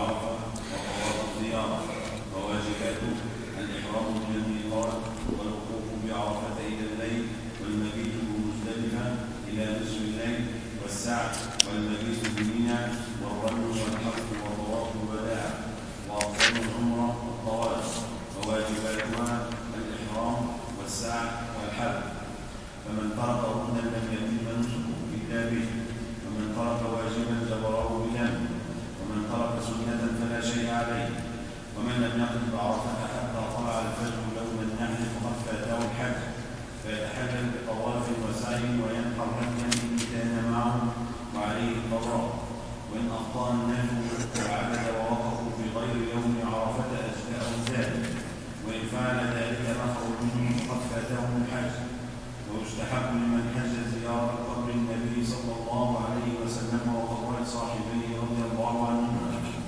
بعرفة وطواف الزيارة. وواجباته الإحرام من الميقات والوقوف بعرفة إلى الليل والمبيت بمزدلفة إلى نصف الليل والسعي والمبيت بمنى والرمي والحلق وطواف الوداع. وأفضل العمرة الطواف. وواجباتها الإحرام والسعي والحلق. فمن ترك ركنا لم يتم نسكه إلا به، ومن ترك واجبا جبره بدم، ومن ترك سنة فلا شيء عليه. ومن لم يقف بعرفة حتى طلع الفجر يوم النحر فقد فاته الحج، فيتحلل بطواف وسعي وينحر هديا إن كان معه وعليه الطواف. وإن أخطأ النجم وعبد ووقفوا في غير يوم عرفة أجزاءه ذلك، وإن فعل ذلك نحر منه فقد فاته الحج. ويستحب لمن حج زيارة قبر النبي صلى الله عليه وسلم وقبر صاحبيه رضي الله عنهما.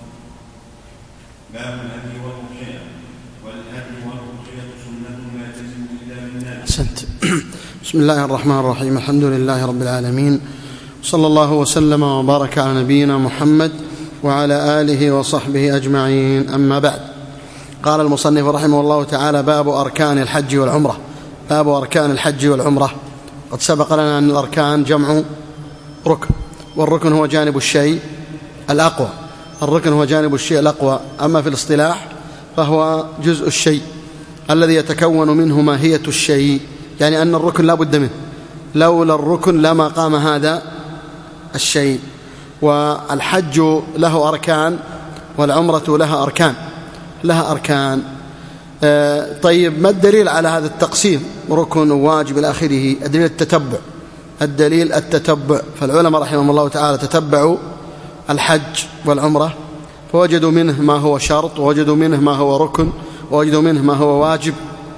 باب الهدي والأضحية. والهدي والأضحية سنة لا تجب إلا بالناس. بسم الله الرحمن الرحيم. الحمد لله رب العالمين، صلى الله وسلم وبارك على نبينا محمد وعلى آله وصحبه أجمعين. أما بعد، قال المصنف رحمه الله تعالى: باب أركان الحج والعمرة. باب أركان الحج والعمرة. قد سبق لنا أن الأركان جمع ركن، والركن هو جانب الشيء الأقوى. الركن هو جانب الشيء الأقوى، أما في الاصطلاح فهو جزء الشيء الذي يتكون منه ماهية الشيء، يعني أن الركن لا بد منه، لولا الركن لما قام هذا الشيء. والحج له أركان والعمرة لها أركان. طيب، ما الدليل على هذا التقسيم؟ ركن وواجب إلى آخره. الدليل التتبع. فالعلماء رحمهم الله تعالى تتبعوا الحج والعمرة، فوجدوا منه ما هو شرط، ووجدوا منه ما هو ركن، ووجدوا منه ما هو واجب.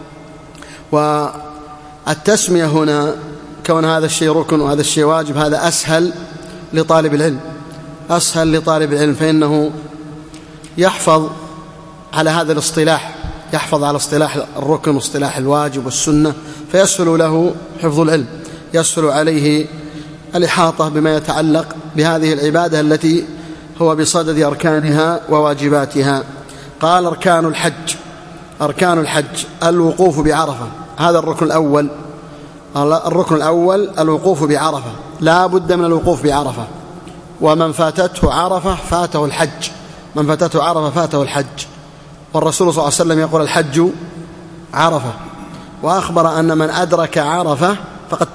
والتسمية هنا كون هذا الشيء ركن وهذا الشيء واجب، هذا أسهل لطالب العلم، فإنه يحفظ على هذا الاصطلاح، يحفظ على اصطلاح الركن واصطلاح الواجب والسنة، فيسهل له حفظ العلم، يسهل عليه الإحاطة بما يتعلق بهذه العبادة التي هو بصدد أركانها وواجباتها. قال: أركان الحج الوقوف بعرفة. هذا الركن الأول الوقوف بعرفة، لا بد من الوقوف بعرفة. ومن فاتته عرفة فاته الحج. والرسول صلى الله عليه وسلم يقول: الحج عرفة. وأخبر أن من أدرك عرفة فقد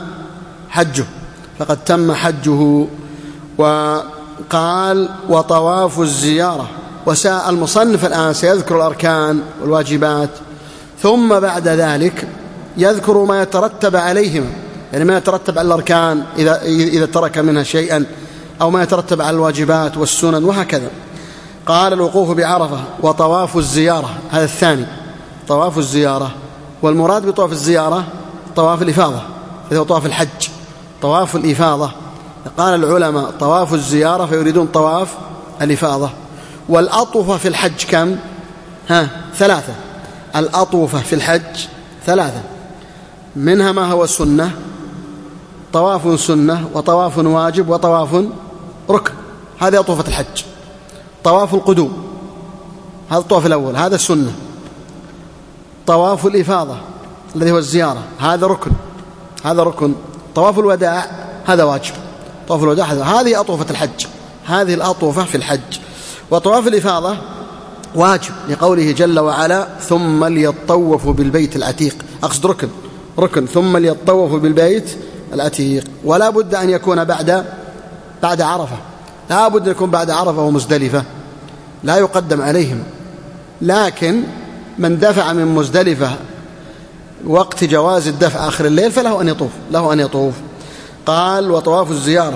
تم حجه. وقال: وطواف الزيارة. وساء المصنف الآن سيذكر الأركان والواجبات، ثم بعد ذلك يذكر ما يترتب عليهما، يعني ما يترتب على الأركان إذا ترك منها شيئا، أو ما يترتب على الواجبات والسنن وهكذا. قال: الوقوف بعرفة وطواف الزيارة. هذا الثاني، طواف الزيارة. والمراد بطواف الزيارة طواف الإفاضة، هذا طواف الحج، طواف الإفاضة. قال العلماء: طواف الزيارة فيريدون طواف الإفاضة. والأطوفة في الحج كم؟ 3. الأطوفة في الحج 3، منها ما هو سنة، طواف سنة وطواف واجب وطواف ركن. هذه أطوفة الحج. طواف القدوم هذا الطواف الأول، هذا السنة. طواف الإفاضة الذي هو الزيارة هذا ركن. طواف الوداع هذا واجب. طواف الوداع هذه أطوفة الحج، هذه الأطوفة في الحج. وطواف الإفاضة واجب، لقوله جل وعلا: ثم ليطوفوا بالبيت العتيق. أقصد ركن ثم ليطوفوا بالبيت العتيق. ولا بد أن يكون بعد عرفة، لا بد أن يكون بعد عرفة ومزدلفة، لا يقدم عليهم. لكن من دفع من مزدلفة وقت جواز الدفع آخر الليل فله أن يطوف. قال: وطواف الزيارة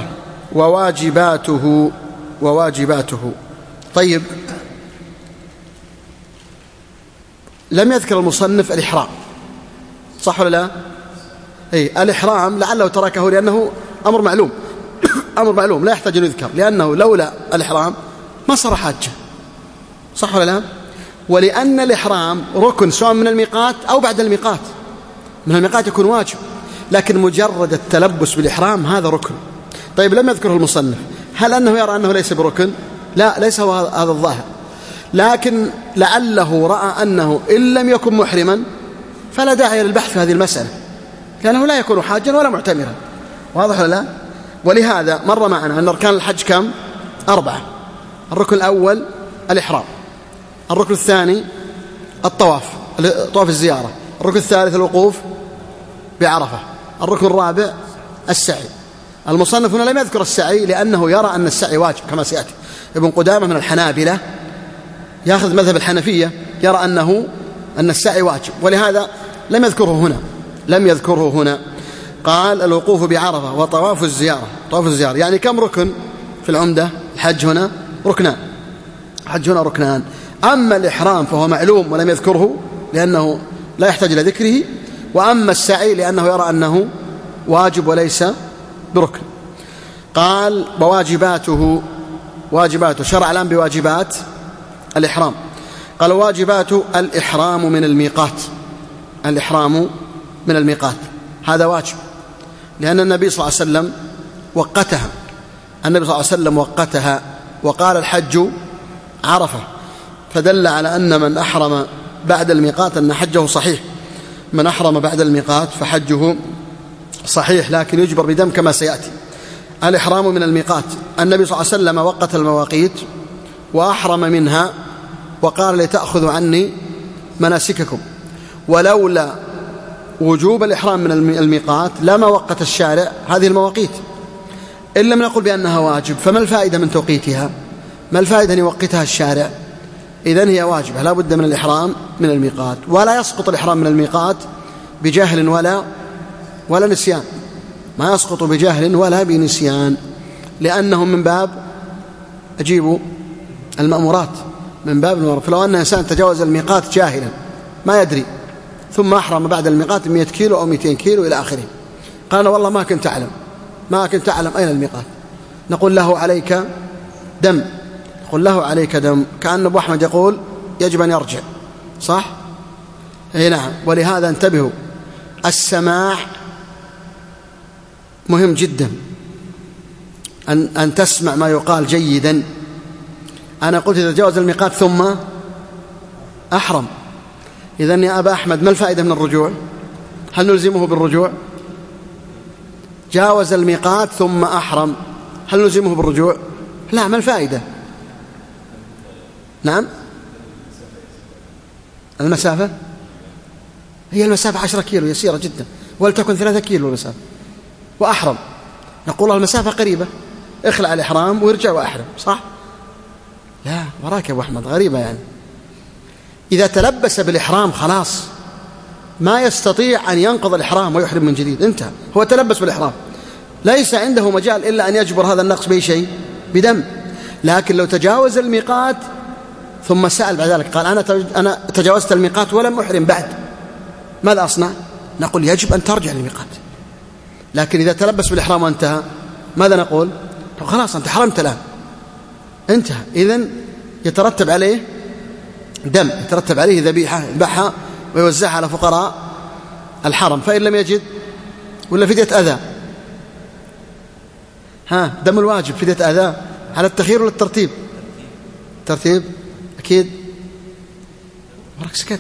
وواجباته. طيب، لم يذكر المصنف الإحرام، صح ولا لا؟ الإحرام لعله تركه لأنه أمر معلوم لا يحتاج أن يذكر، لأنه لولا الإحرام ما صار حاجة، صح ولا لا؟ ولأن الإحرام ركن سواء من الميقات أو بعد الميقات. من الميقات يكون واجب، لكن مجرد التلبس بالإحرام هذا ركن. طيب، لم يذكره المصنف. هل أنه يرى أنه ليس بركن؟ لا، ليس هو هذا الظاهر، لكن لعله رأى أنه إن لم يكن محرما فلا داعي للبحث في هذه المسألة، لأنه لا يكون حاجا ولا معتمرا. واضح ولا لا؟ ولهذا مر معنا أن أركان الحج كم؟ 4. الركن الأول الإحرام، الركن الثاني الطواف، طواف الزيارة، الركن الثالث الوقوف بعرفة، الركن الرابع السعي. المصنف هنا لم يذكر السعي لأنه يرى أن السعي واجب كما سيأتي. ابن قدامة من الحنابلة يأخذ مذهب الحنفية، يرى أن السعي واجب، ولهذا لم يذكره هنا. قال الوقوف بعرفة وطواف الزيارة. طواف الزيارة يعني كم ركن في العمدة؟ الحج هنا ركنان، الحج هنا ركنان. أما الإحرام فهو معلوم ولم يذكره لأنه لا يحتاج إلى ذكره، وأما السعي لأنه يرى أنه واجب وليس بركن. قال وواجباته، شرع الآن بواجبات الإحرام. قال واجبات الإحرام من الميقات. الإحرام من الميقات هذا واجب، لأن النبي صلى الله عليه وسلم وقتها. النبي صلى الله عليه وسلم وقتها وقال الحج عرفة، فدل على أن من أحرم بعد الميقات أن حجه صحيح. من أحرم بعد الميقات فحجه صحيح، لكن يجبر بدم كما سيأتي. الإحرام من الميقات، النبي صلى الله عليه وسلم وقت المواقيت وأحرم منها وقال لتأخذوا عني مناسككم، ولولا وجوب الإحرام من الميقات لما وقت الشارع هذه المواقيت. إن لم نقل بأنها واجب فما الفائدة من توقيتها؟ ما الفائدة أن يوقتها الشارع؟ إذن هي واجبة، لا بد من الإحرام من الميقات، ولا يسقط الإحرام من الميقات بجهل ولا نسيان، ما يسقط بجهل ولا بنسيان، لأنه من باب أجيبوا المأمورات، من باب المأمورات. فلو أن إنسان تجاوز الميقات جاهلا ما يدري ثم أحرم بعد الميقات 100 كيلو أو 200 كيلو إلى آخره، قال والله ما كنت أعلم أين الميقات، نقول له عليك دم، كأن أبو أحمد يقول يجب أن يرجع، صح؟ أي نعم. ولهذا انتبهوا، السماع مهم جدا، أن تسمع ما يقال جيدا. أنا قلت إذا جاوز الميقات ثم أحرم، إذن يا أبا أحمد ما الفائدة من الرجوع؟ هل نلزمه بالرجوع؟ جاوز الميقات ثم أحرم، هل نلزمه بالرجوع؟ لا، ما الفائدة؟ نعم، المسافة هي المسافة 10 كيلو يسيرة جدا، ولتكن 3 كيلو المسافة، وأحرم، نقول له المسافة قريبة، اخلع الإحرام وارجع وأحرم، صح؟ لا، وراك يا أبو أحمد، غريبة يعني. إذا تلبس بالإحرام خلاص ما يستطيع أن ينقض الإحرام ويحرم من جديد، انتهى، هو تلبس بالإحرام، ليس عنده مجال إلا أن يجبر هذا النقص بأي شيء، بدم. لكن لو تجاوز الميقات ثم سأل بعد ذلك قال أنا تجاوزت الميقات ولم أحرم بعد، ماذا أصنع؟ نقول يجب أن ترجع للميقات. لكن إذا تلبس بالإحرام وانتهى ماذا نقول؟ خلاص أنت حرمت الآن، انتهى. إذن يترتب عليه دم، يترتب عليه ذبيحة يذبحها ويوزعها على فقراء الحرم، فإن لم يجد ولا فدية أذى. دم الواجب فدية أذى على التخيير ولا الترتيب؟ ترتيب أكيد. وراك سكت.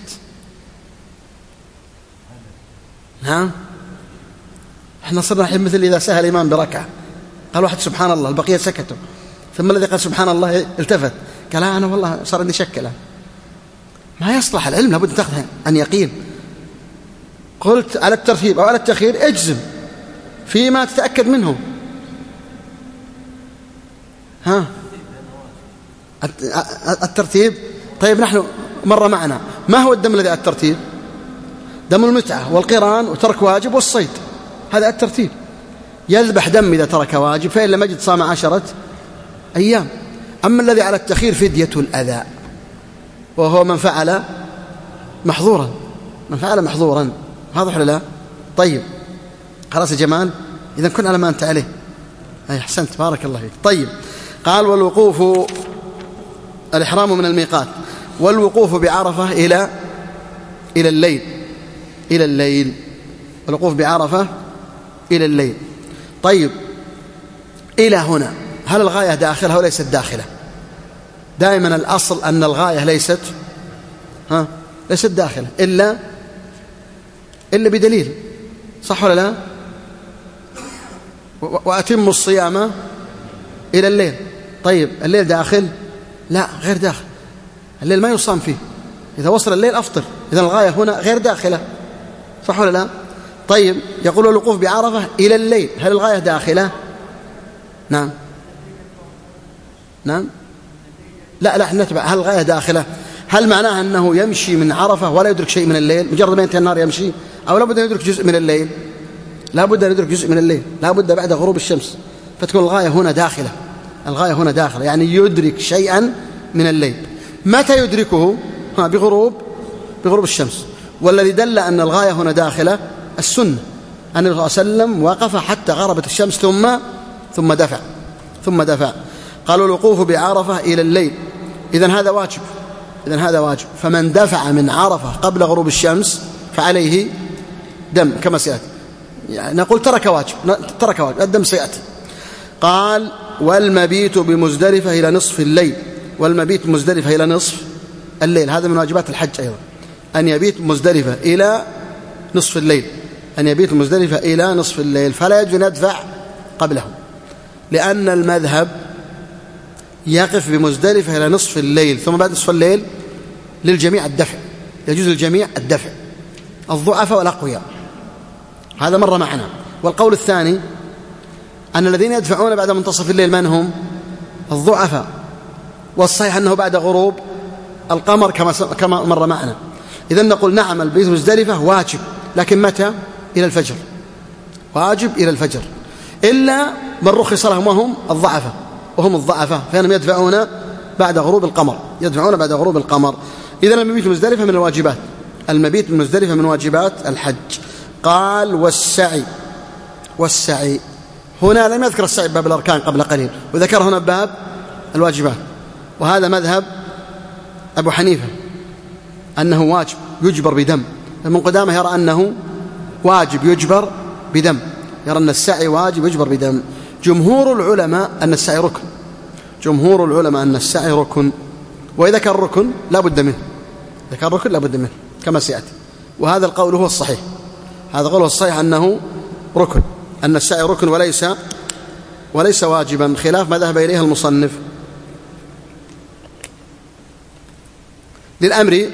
احنا صرنا الحين مثل إذا سهل الإمام بركعة قال واحد سبحان الله، البقية سكتوا، ثم الذي قال سبحان الله التفت قال أنا والله صار عندي شك الآن. ما يصلح العلم، لابد تأخذ عن يقين. قلت على الترتيب أو على التخيير اجزم فيما تتأكد منه. الترتيب. طيب نحن مر معنا ما هو الدم الذي على الترتيب؟ دم المتعة والقران وترك واجب والصيد، هذا الترتيب. يذبح دم إذا ترك واجب، فإن لم يجد صام 10 أيام. أما الذي على التخيير فدية الأذى، وهو من فعل محظورا، واضح ولا لا؟ طيب خلاص يا جمال، إذا كن على ما أنت عليه. أي أحسنت، بارك الله فيك. طيب قال والوقوف، الإحرام من الميقات، والوقوف بعرفة إلى الليل، الوقوف بعرفة إلى الليل. طيب إلى هنا هل الغاية داخلها وليست داخلة؟ دائما الأصل أن الغاية ليست داخلة إلا بدليل، صح ولا لا؟ وأتم الصيام إلى الليل. طيب الليل داخل؟ لا، غير داخل. الليل ما يصام فيه، إذا وصل الليل أفطر، إذا الغاية هنا غير داخلة، صح ولا لا؟ طيب يقول الوقوف بعرفة إلى الليل، هل الغاية داخلة؟ نعم. لا نتبع، هل الغاية داخلة؟ هل معناها أنه يمشي من عرفة ولا يدرك شيء من الليل، مجرد ما ينتهي النهار يمشي، أو لابد أن يدرك جزء من الليل؟ لابد أن يدرك جزء من الليل، لابد بعد غروب الشمس، فتكون الغاية هنا داخلة. الغاية هنا داخلة يعني يدرك شيئا من الليل. متى يدركه؟ بغروب الشمس. والذي دل أن الغاية هنا داخلة السنة، أن النبي صلى الله عليه وسلم وقف حتى غربت الشمس ثم دفع. قالوا الوقوف بعرفة إلى الليل، إذن هذا واجب. فمن دفع من عرفة قبل غروب الشمس فعليه دم كما سيأتي، يعني نقول ترك واجب، الدم سيأتي. قال والمبيت بمزدلفة إلى نصف الليل، والمبيت بمزدلفة إلى نصف الليل هذا من واجبات الحج أيضا، أن يبيت مزدلفة إلى نصف الليل، فلا يجوز أن يدفع قبله، لأن المذهب يقف بمزدلفة إلى نصف الليل، ثم بعد نصف الليل للجميع الدفع، يجوز للجميع الدفع، الضعفاء والأقوياء. هذا مر معنا. والقول الثاني أن الذين يدفعون بعد منتصف الليل من هم؟ الضعفاء، والصحيح أنه بعد غروب القمر كما مر معنا. إذن نقول نعم البيت مزدلفة واجب، لكن متى؟ إلى الفجر، واجب إلى الفجر، إلا من رخص لهم وهم الضعفاء فإنهم يدفعون بعد غروب القمر. إذن المبيت بمزدلفة من الواجبات، المبيت بمزدلفة من واجبات الحج. قال والسعي هنا لم يذكر السعي باب الأركان قبل قليل، وذكر هنا باب الواجبات، وهذا مذهب أبو حنيفة أنه واجب يجبر بدم، ابن قدامة يرى أنه واجب يجبر بدم، يرى أن السعي واجب يجبر بدم. جمهور العلماء أن السعي ركن، وإذا كان ركن لا بد منه كما سيأتي، وهذا القول هو الصحيح، أنه ركن، أن السعي ركن وليس واجبا، خلاف ما ذهب إليه المصنف. للأمر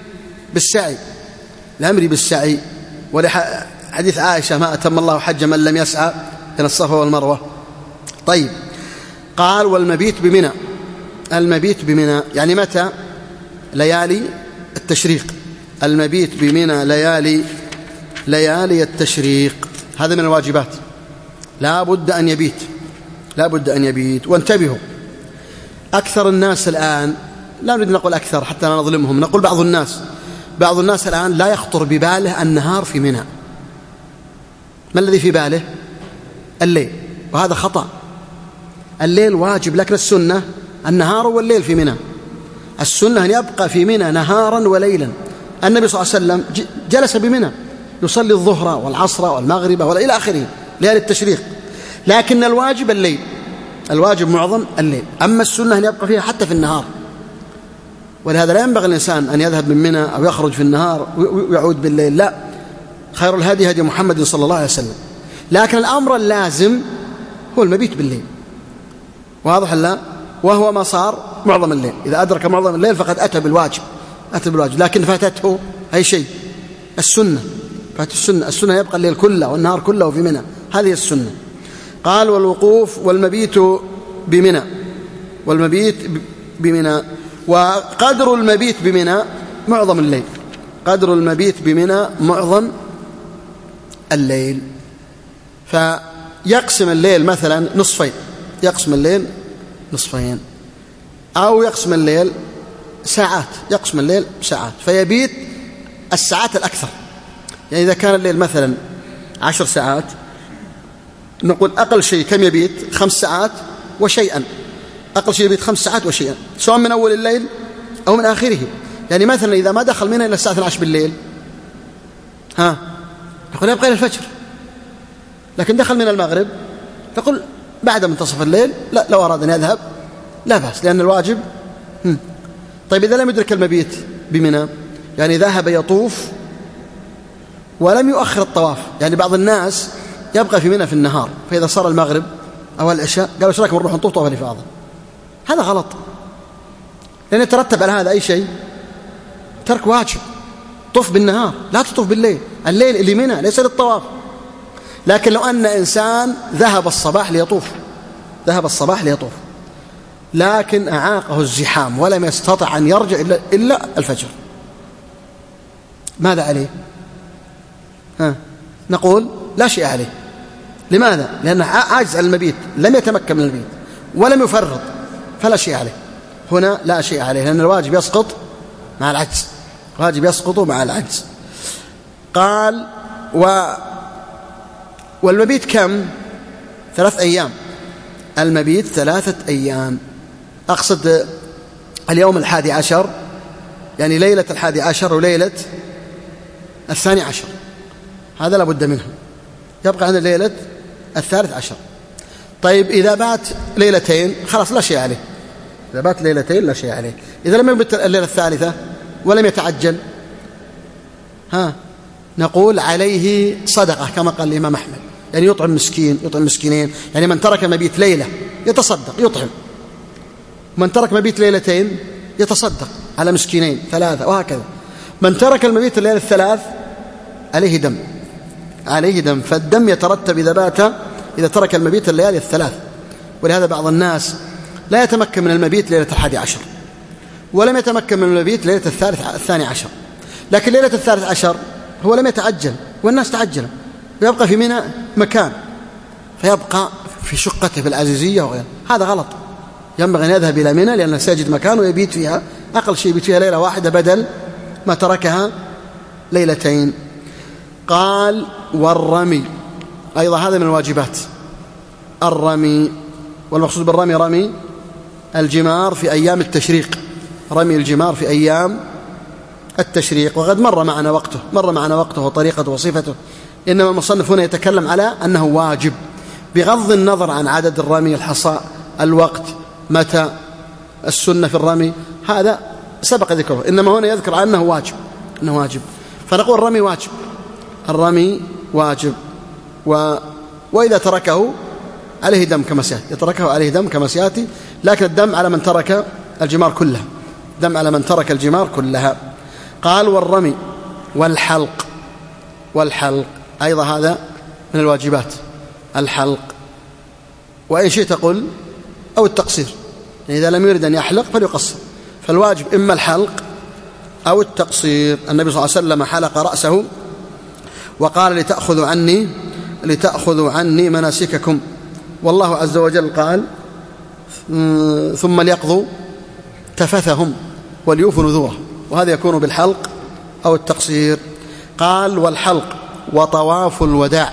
بالسعي ولحديث عائشة ما أتم الله حج من لم يسعى بين الصفا والمروة. طيب قال والمبيت بمنى يعني متى؟ ليالي التشريق، المبيت بمنى ليالي التشريق، هذا من الواجبات، لا بد أن يبيت. وانتبهوا، أكثر الناس الآن، لا نريد نقول أكثر حتى لا نظلمهم، نقول بعض الناس الآن لا يخطر بباله النهار في منى. ما الذي في باله؟ الليل، وهذا خطأ. الليل واجب، لكن السنة النهار والليل في منى. السنة أن يبقى في منى نهارا وليلا. النبي صلى الله عليه وسلم جلس بمنى يصلي الظهر والعصر والمغرب إلى آخره ليالي التشريق، لكن الواجب الليل، الواجب معظم الليل، أما السنة أن يبقى فيها حتى في النهار. ولهذا لا ينبغي الإنسان أن يذهب من منى أو يخرج في النهار ويعود بالليل، لا، خير الهدي هدي محمد صلى الله عليه وسلم. لكن الأمر اللازم هو المبيت بالليل، واضح لا؟ وهو ما صار معظم الليل، إذا أدرك معظم الليل فقد أتى بالواجب، لكن فاتته أي شيء، السنة يبقى الليل كله والنهار كله في منى، هذه السنة. قال والوقوف والمبيت بمنى وقدر المبيت بمنى معظم الليل، فيقسم الليل مثلا نصفين، أو يقسم الليل ساعات، فيبيت الساعات الأكثر. يعني إذا كان الليل مثلا 10 ساعات، نقول أقل شيء كم يبيت؟ 5 ساعات وشيئا، أقل شيء يبيت 5 ساعات وشيئا، سواء من أول الليل أو من آخره. يعني مثلا إذا ما دخل منها إلى الساعة 12 بالليل نقول يبقى إلى الفجر، لكن دخل من المغرب تقول بعد منتصف الليل، لا، لو أراد أن يذهب لا بأس، لأن الواجب طيب إذا لم يدرك المبيت بمنى، يعني ذهب يطوف ولم يؤخر الطواف، يعني بعض الناس يبقى في منى في النهار، فإذا صار المغرب أو العشاء قالوا ايش رايكم نروح نطوف طواف الإفاضة؟ هذا غلط، لأن يترتب على هذا أي شيء؟ ترك واجب. طف بالنهار، لا تطوف بالليل، الليل اللي منى ليس للطواف. لكن لو أن إنسان ذهب الصباح ليطوف لكن أعاقه الزحام ولم يستطع أن يرجع إلا الفجر، ماذا عليه؟ نقول لا شيء عليه. لماذا؟ لأنه عاجز عن المبيت، لم يتمكن من المبيت ولم يفرط، فلا شيء عليه. هنا لا شيء عليه، لأن الواجب يسقط مع العجز، الواجب يسقط مع العجز. قال والمبيت كم؟ 3 أيام. المبيت 3 أيام، أقصد اليوم 11، يعني ليلة 11 وليلة 12، هذا لابد منه، يبقى عندنا ليلة 13. طيب إذا بات ليلتين خلاص لا شيء عليه، إذا بات ليلتين لا شيء عليه. إذا لم يبت الليلة الثالثة ولم يتعجل، نقول عليه صدقة كما قال الإمام أحمد، يعني يطعم مسكينين، يعني من ترك مبيت ليلة يتصدق يطعم، من ترك مبيت ليلتين يتصدق على مسكينين 3، وهكذا. من ترك المبيت الليلة 3 عليه دم، فالدم يترتب إذا ترك المبيت الليالي 3. ولهذا بعض الناس لا يتمكن من المبيت ليلة 11 ولم يتمكن من المبيت ليلة 12، لكن ليلة 13 هو لم يتعجل والناس تعجل، ويبقى في منى مكان، فيبقى في شقته في العزيزية وغيره. هذا غلط، ينبغي أن يذهب إلى منى لأنه سيجد مكان ويبيت فيها، أقل شيء يبيت فيها ليلة واحدة بدل ما تركها ليلتين. قال والرمي أيضا هذا من الواجبات، الرمي، والمقصود بالرمي رمي الجمار في أيام التشريق، رمي الجمار في أيام التشريق. وقد مر معنا وقته وطريقته وصفته، إنما المصنف هنا يتكلم على أنه واجب بغض النظر عن عدد الرمي، الحصى، الوقت، متى، السنة في الرمي، هذا سبق ذكره، إنما هنا يذكر أنه واجب. فنقول الرمي واجب وإذا تركه عليه دم كما سيأتي، لكن الدم على من ترك الجمار كلها. قال والرمي والحلق أيضا هذا من الواجبات، الحلق، وإن شئت قل أو التقصير، يعني إذا لم يرد أن يحلق فليقصر، فالواجب إما الحلق أو التقصير. النبي صلى الله عليه وسلم حلق رأسه وقال لتأخذوا عني مناسككم، والله عز وجل قال ثم ليقضوا تفثهم وليوفوا نذوره، وهذا يكون بالحلق أو التقصير. قال والحلق وطواف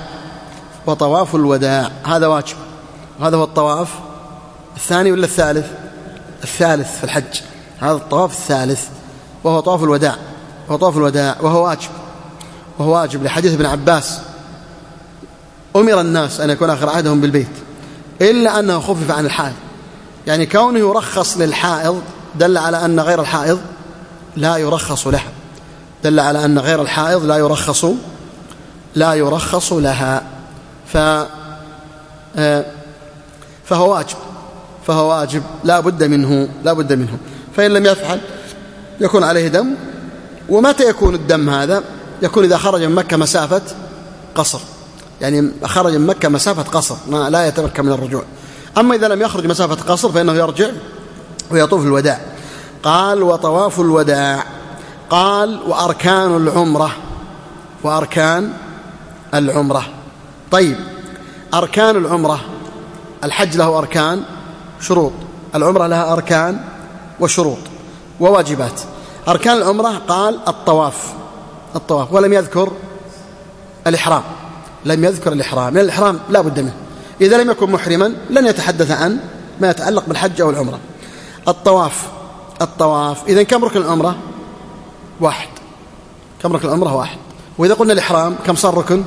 الوداع هذا واجب، وهذا هو الطواف الثاني ولا الثالث في الحج، هذا الطواف الثالث وهو طواف الوداع، وهو واجب لحديث ابن عباس: أمر الناس أن يكون آخر عهدهم بالبيت إلا أنه خفف عن الحائض، يعني كونه يرخص للحائض دل على أن غير الحائض لا يرخص لها، دل على أن غير الحائض لا يرخص لها، فهو واجب لا بد منه. فإن لم يفعل يكون عليه دم. ومتى يكون الدم هذا؟ يكون إذا خرج من مكة مسافة قصر، يعني خرج من مكة مسافة قصر لا يتمكن من الرجوع. أما إذا لم يخرج مسافة قصر فإنه يرجع ويطوف الوداع. قال وطواف الوداع. قال وأركان العمرة. طيب أركان العمرة، الحج له أركان شروط، العمرة لها أركان وشروط وواجبات. أركان العمرة قال الطواف، ولم يذكر الإحرام، لأن الإحرام لا بد منه، إذا لم يكن محرما لن يتحدث عن ما يتعلق بالحج أو العمرة. الطواف إذن كم ركن العمرة؟ واحد. وإذا قلنا الإحرام كم صار ركن؟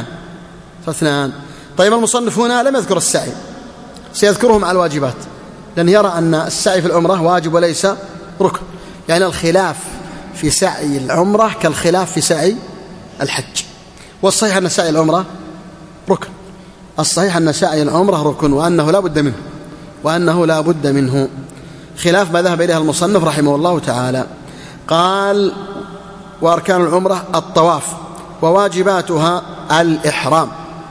2. طيب المصنف هنا لم يذكر السعي، سيذكره مع الواجبات، لأن يرى أن السعي في العمرة واجب وليس ركن. يعني الخلاف في سعي العمرة كالخلاف في سعي الحج. والصحيح أن سعي العمرة ركن، الصحيح أن سعي العمرة ركن وأنه لا بد منه خلاف ما ذهب إليه المصنف رحمه الله تعالى. قال وأركان العمرة الطواف وواجباتها الإحرام.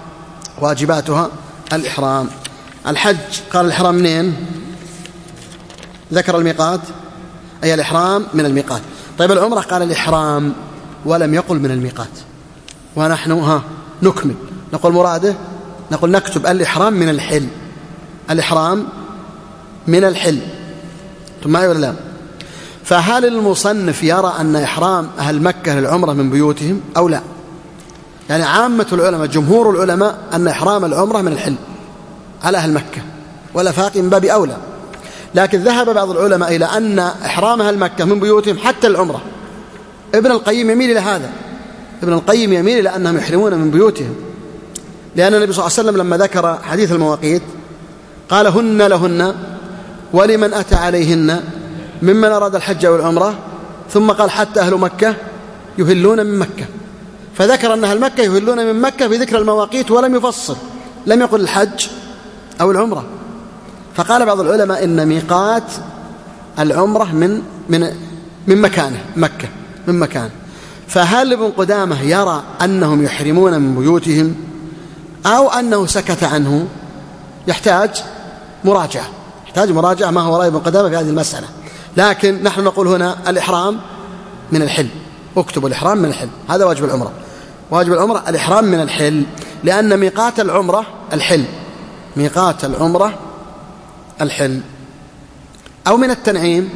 الحج قال الإحرام منين؟ ذكر الميقات، أي الإحرام من الميقات. طيب العمرة قال الإحرام ولم يقل من الميقات، ونحن نكمل نقول مراده، نقول نكتب الإحرام من الحل. الإحرام من الحل، ثم معي ولا لا؟ فهل المصنف يرى أن إحرام أهل مكة للعمرة من بيوتهم أو لا؟ يعني عامة العلماء جمهور العلماء أن إحرام العمرة من الحل على أهل مكة، ولا فاقي من باب أولى. لكن ذهب بعض العلماء إلى أن إحرام أهل مكة من بيوتهم حتى العمرة. ابن القيم يميل إلى هذا، ابن القيم يميل إلى أنهم يحرمون من بيوتهم، لأن النبي صلى الله عليه وسلم لما ذكر حديث المواقيت قال هن لهن ولمن أتى عليهن ممن أراد الحج والعمرة، ثم قال حتى أهل مكة يهلون من مكة، فذكر أن أهل مكة يهلون من مكة بذكر المواقيت ولم يفصل، لم يقل الحج أو العمرة. فقال بعض العلماء إن ميقات العمرة من مكانه مكة، من مكانه. فهل ابن قدامة يرى أنهم يحرمون من بيوتهم أو أنه سكت عنه؟ يحتاج مراجعة ما هو رأي ابن قدامة في هذه المسألة. لكن نحن نقول هنا الإحرام من الحل، اكتبوا الإحرام من الحل، هذا واجب العمرة. واجب العمرة الإحرام من الحل، لأن ميقات العمرة الحل، ميقات العمرة الحل. أو من التنعيم،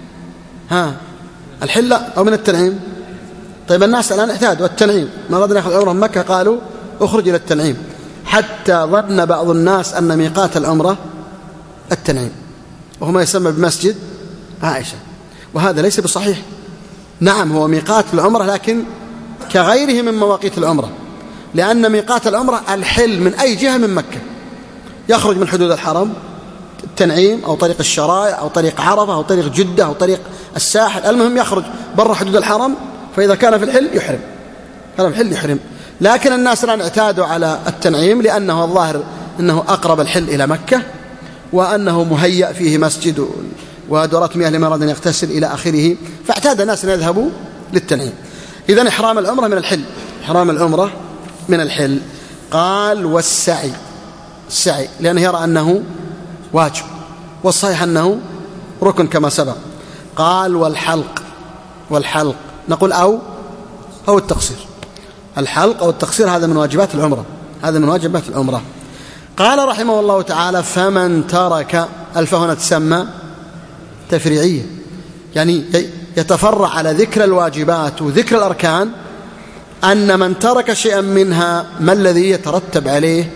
الحل أو من التنعيم. طيب الناس الآن اعتادوا التنعيم، ما أردنا نأخذ عمرة من مكة قالوا اخرج إلى التنعيم، حتى ظن بعض الناس أن ميقات العمرة التنعيم، وهو ما يسمى بمسجد عائشة، وهذا ليس بصحيح. نعم هو ميقات العمرة لكن كغيره من مواقيت العمرة، لأن ميقات العمرة الحل من أي جهة من مكة، يخرج من حدود الحرم التنعيم أو طريق الشرائع أو طريق عرفة أو طريق جدة أو طريق الساحل، المهم يخرج برا حدود الحرم، فإذا كان في الحل يحرم، كان في الحل يحرم. لكن الناس الآن اعتادوا على التنعيم لأنه الظاهر أنه أقرب الحل إلى مكة، وأنه مهيأ فيه مسجد ودورات مياه لمن أراد أن يغتسل إلى آخره، فاعتاد الناس أن يذهبوا للتنعيم. إذن إحرام العمرة من الحل، إحرام العمرة من الحل. قال والسعي، السعي لأنه يرى أنه واجب، والصحيح أنه ركن كما سبق. قال والحلق نقول أو التقصير، الحلق أو التقصير هذا من واجبات العمرة، هذا من واجبات العمرة. قال رحمه الله تعالى فمن ترك، الفاء هنا تسمى تفريعية، يعني يتفرع على ذكر الواجبات وذكر الأركان، أن من ترك شيئا منها ما الذي يترتب عليه،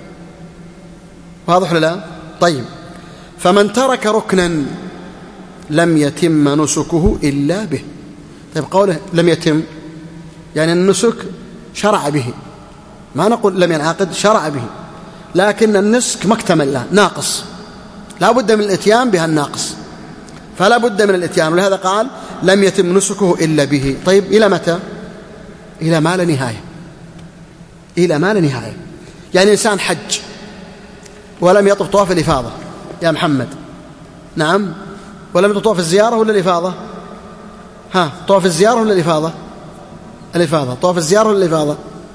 واضح لا؟ طيب فمن ترك ركنا لم يتم نسكه إلا به. طيب قوله لم يتم يعني النسك شرع به، ما نقول لم ينعقد، شرع به، لكن النسك ما اكتمل له، ناقص، لا بد من الاتيان بها الناقص، فلا بد من الاتيان، ولهذا قال لم يتم نسكه إلا به. طيب إلى متى؟ إلى ما لا نهاية، إلى ما لا نهاية. يعني إنسان حج ولم يطف طواف الإفاضة يا محمد، نعم، ولم يطف طواف الزيارة ولا الإفاضة؟ طواف الزيارة ولا الإفاضة؟ الإفاضة. طواف الزيارة ولا الإفاضة؟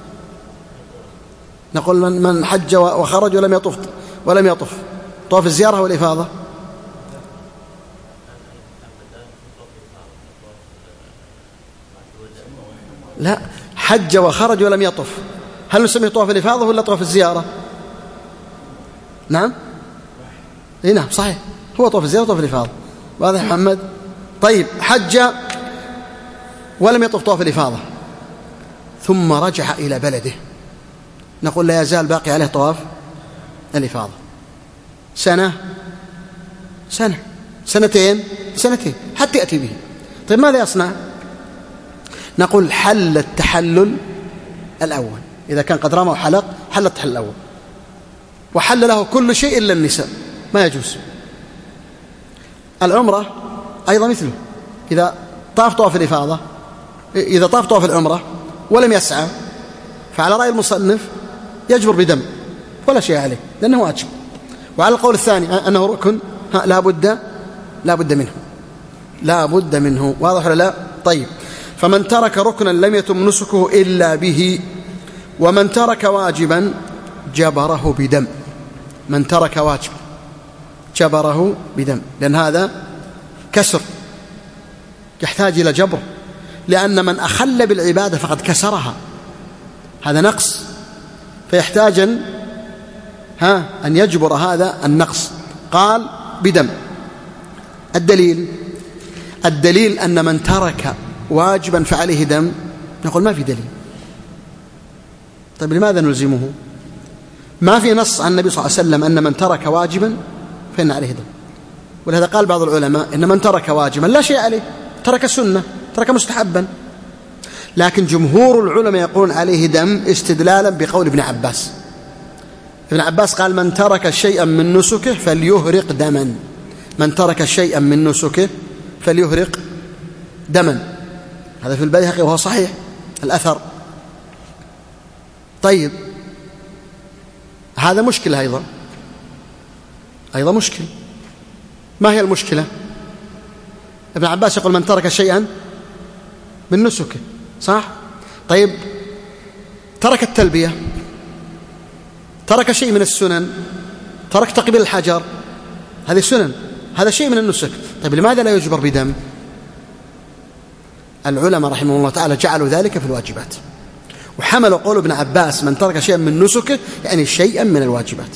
نقول من حج وخرج ولم يطف طواف الزيارة والإفاضة. لا، حج وخرج ولم يطف، هل نسميه طواف الإفاضة ولا طواف الزيارة؟ نعم، نعم صحيح، هو طواف الزيارة وطواف الإفاضة، واضح محمد؟ طيب حج ولم يطف طواف الإفاضة ثم رجع إلى بلده، نقول لا يزال باقي عليه طواف الإفاضة سنة، سنتين حتى يأتي به. طيب ماذا يصنع؟ نقول حل التحلل الأول، إذا كان قد رمى وحلق حل التحلل الأول، وحل له كل شيء إلا النساء، ما يجوز، العمرة أيضا مثله، إذا طاف طواف الإفاضة، إذا طاف طواف العمرة ولم يسعى، فعلى رأي المصنف يجبر بدم ولا شيء عليه لأنه واجب. وعلى القول الثاني أنه ركن لا بد منه. واضح ولا لا؟ طيب، فمن ترك ركنا لم يتم نسكه إلا به، ومن ترك واجبا جبره بدم. من ترك واجب جبره بدم، لأن هذا كسر يحتاج إلى جبر، لأن من أخل بالعبادة فقد كسرها، هذا نقص، فيحتاج أن يجبر هذا النقص. قال بدم. الدليل أن من ترك واجبا فعليه دم، نقول ما في دليل. طيب لماذا نلزمه؟ ما في نص عن النبي صلى الله عليه وسلم أن من ترك واجبا فإن عليه دم. ولهذا قال بعض العلماء إن من ترك واجبا لا شيء عليه، ترك سنة، ترك مستحبا. لكن جمهور العلماء يقولون عليه دم استدلالا بقول ابن عباس. ابن عباس قال من ترك شيئا من نسكه فليهرق دما. من ترك شيئا من نسكه فليهرق دما. هذا في البيهقي وهو صحيح الأثر. طيب، هذا مشكلة أيضا مشكلة. ما هي المشكلة؟ ابن عباس يقول من ترك شيئا من نسكه، صح؟ طيب، ترك التلبية، ترك شيء من السنن، ترك تقبيل الحجر، هذه سنن، هذا شيء من النسك. طيب لماذا لا يجبر بدم؟ العلماء رحمه الله تعالى جعلوا ذلك في الواجبات، وحملوا قول ابن عباس من ترك شيئا من نسكه يعني شيئا من الواجبات،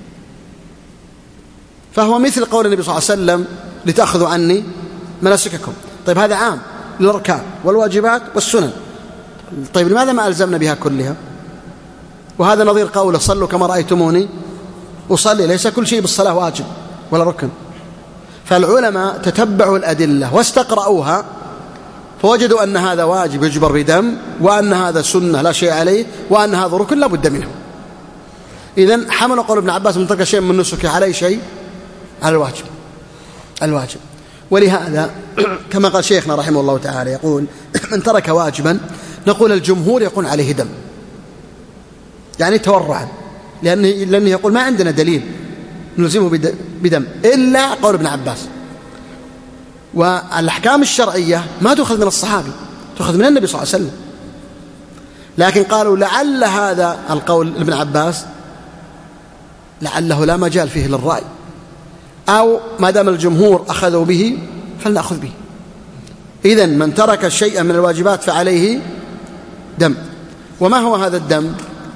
فهو مثل قول النبي صلى الله عليه وسلم لتأخذوا عني مناسككم. طيب هذا عام للأركان والواجبات والسنن، طيب لماذا ما ألزمنا بها كلها؟ وهذا نظير قوله صلوا كما رأيتموني أصلي، ليس كل شيء بالصلاة واجب ولا ركن. فالعلماء تتبعوا الأدلة واستقرأوها فوجدوا أن هذا واجب يجبر بدم، وأن هذا سنة لا شيء عليه، وأن هذا ركن لا بد منه. إذن حملوا قول ابن عباس من ترك شيء من نسكه عليه شيء على الواجب. ولهذا كما قال شيخنا رحمه الله تعالى يقول من ترك واجبا، نقول الجمهور يقول عليه دم، يعني تورعا، لأنه يقول ما عندنا دليل نلزمه بدم إلا قول ابن عباس. والأحكام الشرعية ما تأخذ من الصحابي، تأخذ من النبي صلى الله عليه وسلم. لكن قالوا لعل هذا القول ابن عباس لعله لا مجال فيه للرأي، أو ما دام الجمهور أخذوا به فلنأخذ به. إذن من ترك شيئا من الواجبات فعليه دم. وما هو هذا الدم؟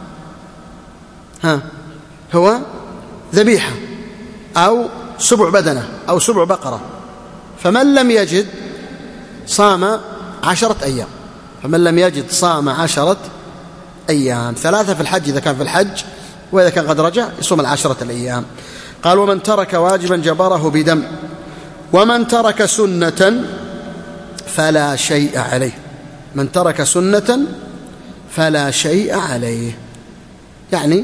هو ذبيحة أو سبع بدنة أو سبع بقرة. فمن لم يجد صام 10 أيام. فمن لم يجد صام 10 أيام، 3 في الحج إذا كان في الحج، وإذا كان قد رجع يصوم 10 الأيام. قال ومن ترك واجبا جبره بدم، ومن ترك سنة فلا شيء عليه. من ترك سنة فلا شيء عليه، يعني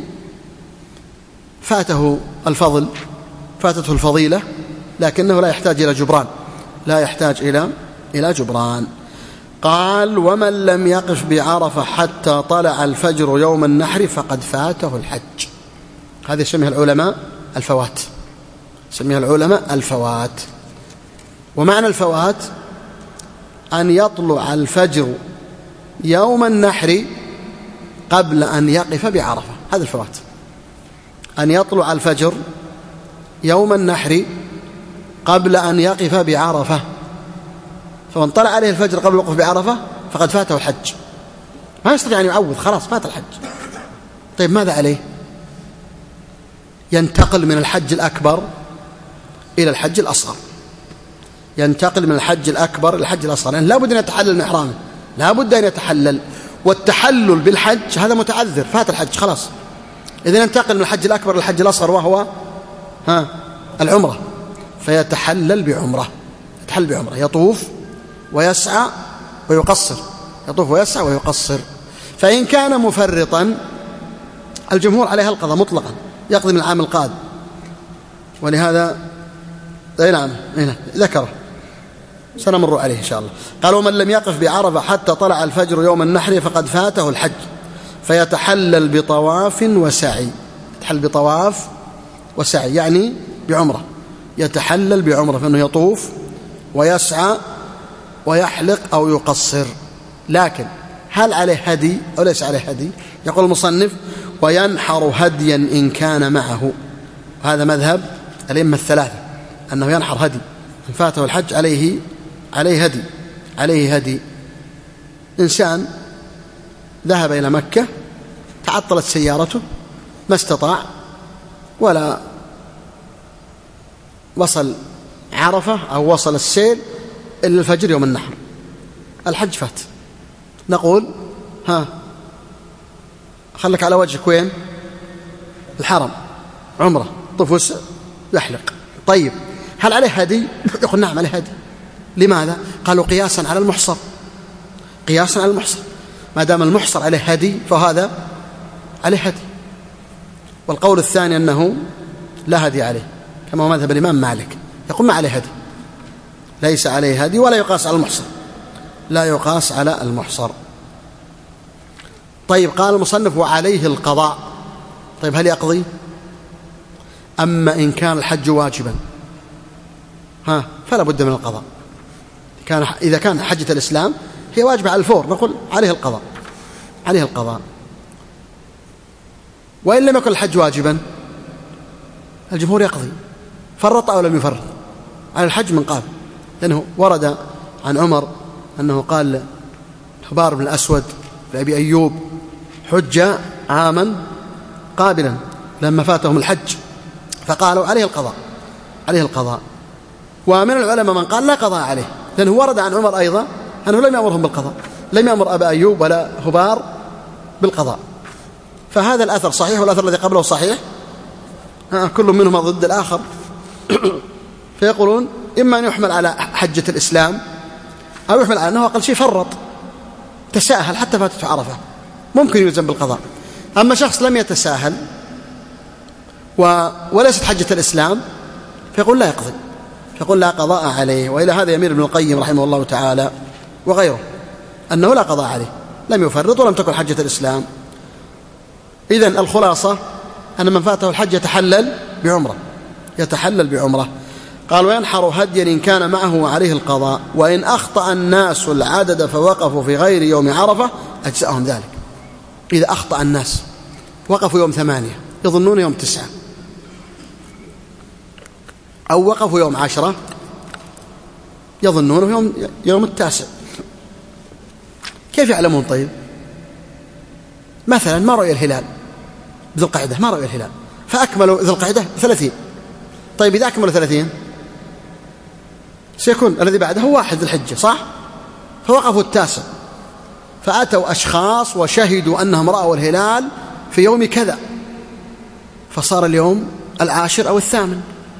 فاته الفضل، فاتته الفضيلة، لكنه لا يحتاج إلى جبران، لا يحتاج إلى جبران. قال ومن لم يقف بعرفة حتى طلع الفجر يوم النحر فقد فاته الحج. هذه يسميها العلماء الفوات، يسميها العلماء الفوات. ومعنى الفوات أن يطلع الفجر يوم النحر قبل أن يقف بعرفة، هذا الفوات. أن يطلع الفجر يوم النحر قبل أن يقف بعرفة، فمن طلع عليه الفجر قبل الوقوف بعرفة فقد فاته الحج، ما يستطيع أن يعوض، خلاص فات الحج. طيب ماذا عليه؟ ينتقل من الحج الأكبر إلى الحج الأصغر، ينتقل من الحج الأكبر إلى الحج الأصغر، لأن لا بد أن يتحلل من إحرامه، لا بد أن يتحلل. والتحلل بالحج هذا متعذر، فات الحج خلاص. إذن ينتقل من الحج الأكبر إلى الحج الأصغر وهو العمرة، فيتحلل بعمرة، يتحلل بعمرة، يطوف ويسعى ويقصر، يطوف ويسعى ويقصر. فإن كان مفرطا الجمهور عليها القضاء مطلقا، يقضي من العام القادم. ولهذا أي نعم هنا ذكره سنمر عليه إن شاء الله. قال ومن لم يقف بعرفة حتى طلع الفجر يوم النحر فقد فاته الحج فيتحلل بطواف وسعي. يتحلل بطواف وسعي يعني بعمرة، يتحلل بعمرة فإنه يطوف ويسعى ويحلق أو يقصر. لكن هل عليه هدي أو ليس عليه هدي؟ يقول المصنف وينحر هديا إن كان معه. هذا مذهب الأئمة الثلاثة أنه ينحر هدي إن فاته الحج عليه هدي. إنسان ذهب إلى مكة تعطلت سيارته ما استطاع ولا وصل عرفة أو وصل السيل إلا الفجر يوم النحر، الحج فات. نقول خلك على وجهك وين؟ الحرم عمرة طفوس يحلق. طيب هل عليه هدي؟ يقول نعم عليه هدي. لماذا؟ قالوا قياسا على المحصر، قياسا على المحصر، ما دام المحصر عليه هدي فهذا عليه هدي. والقول الثاني أنه لا هدي عليه كما هو مذهب الإمام مالك، يقول ما عليه هدي، ليس عليه هدي ولا يقاس على المحصر، لا يقاس على المحصر. طيب قال المصنف وعليه القضاء. طيب هل يقضي؟ أما إن كان الحج واجبا فلا بد من القضاء. إذا كان حجة الإسلام هي واجبة على الفور نقول عليه القضاء، عليه القضاء. وإن لم يكن الحج واجبا الجمهور يقضي، فرط أو لم يفرط على الحج من قابل، لأنه ورد عن عمر أنه قال الحبار بن الأسود لأبي أيوب حج عاما قابلا لما فاتهم الحج فقالوا عليه القضاء، عليه القضاء. ومن العلماء من قال لا قضاء عليه، لأنه ورد عن عمر أيضا أنه لم يأمرهم بالقضاء، لم يأمر أبا أيوب ولا هبار بالقضاء. فهذا الأثر صحيح والأثر الذي قبله صحيح، كل منهما ضد الآخر. فيقولون إما أن يحمل على حجة الإسلام أو يحمل على أنه أقل شيء فرط تساهل حتى فاتته عرفة ممكن يلزم بالقضاء. أما شخص لم يتساهل وليست حجة الإسلام فيقول لا يقضي، فيقول لا قضاء عليه. وإلى هذا يميل ابن القيم رحمه الله تعالى وغيره أنه لا قضاء عليه، لم يفرط ولم تكن حجة الإسلام. إذن الخلاصة أن من فاته الحج يتحلل بعمرة. قال وينحر هديا إن كان معه وعليه القضاء، وإن أخطأ الناس العدد فوقفوا في غير يوم عرفة أجزأهم ذلك. إذا أخطأ الناس وقفوا يوم 8 يظنون يوم 9 أو وقفوا يوم 10 يظنونه يوم 9، كيف يعلمون؟ طيب مثلا ما رؤي الهلال ذو القعدة، ما رؤي الهلال فأكملوا ذو القعدة 30. طيب إذا أكملوا 30 سيكون الذي بعده 1 ذي الحجة صح؟ فوقفوا 9 فأتوا أشخاص وشهدوا أنهم رأوا الهلال في يوم كذا، فصار اليوم 10 أو 8،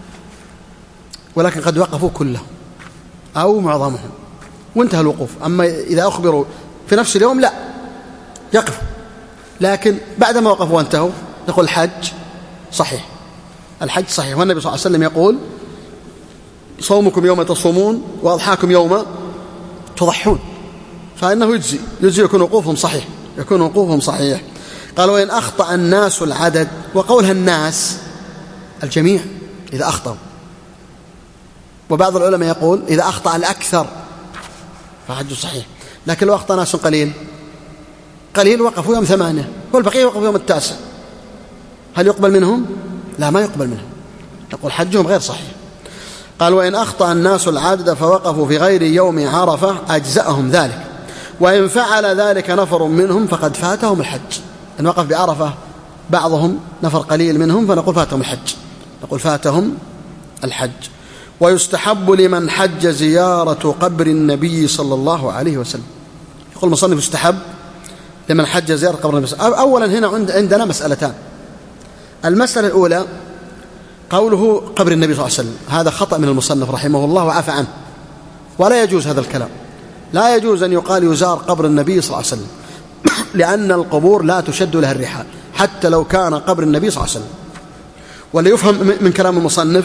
ولكن قد وقفوا كلهم أو معظمهم وانتهى الوقوف. أما إذا أخبروا في نفس اليوم لا يقف، لكن بعدما وقفوا وانتهوا نقول الحج صحيح، الحج صحيح. والنبي صلى الله عليه وسلم يقول صومكم يوم تصومون وأضحاكم يوم تضحون، فإنه يجزي يكون وقوفهم صحيح. قال وإن أخطأ الناس العدد، وقولها الناس الجميع إذا أخطأوا، وبعض العلماء يقول إذا أخطأ الأكثر فحج صحيح. لكن لو أخطأ ناس قليل وقفوا يوم 8 والبقية وقفوا يوم 9، هل يقبل منهم؟ لا ما يقبل منهم، يقول حجهم غير صحيح. قال وإن أخطأ الناس العدد فوقفوا في غير يوم عرفة أجزأهم ذلك، وإن فعل ذلك نفر منهم فقد فاتهم الحج. إن وقف بعرفة بعضهم نفر قليل منهم فنقول فاتهم الحج. ويستحب لمن حج زيارة قبر النبي صلى الله عليه وسلم. يقول المصنف يستحب لمن حج زيارة قبر النبي. أولا هنا عندنا مسألتان. المسألة الأولى قوله قبر النبي صلى الله عليه وسلم، هذا خطأ من المصنف رحمه الله وعفى عنه، ولا يجوز هذا الكلام، لا يجوز أن يقال يزار قبر النبي صلى الله عليه وسلم، لأن القبور لا تشد لها الرحال حتى لو كان قبر النبي صلى الله عليه وسلم. ولا يفهم من كلام المصنف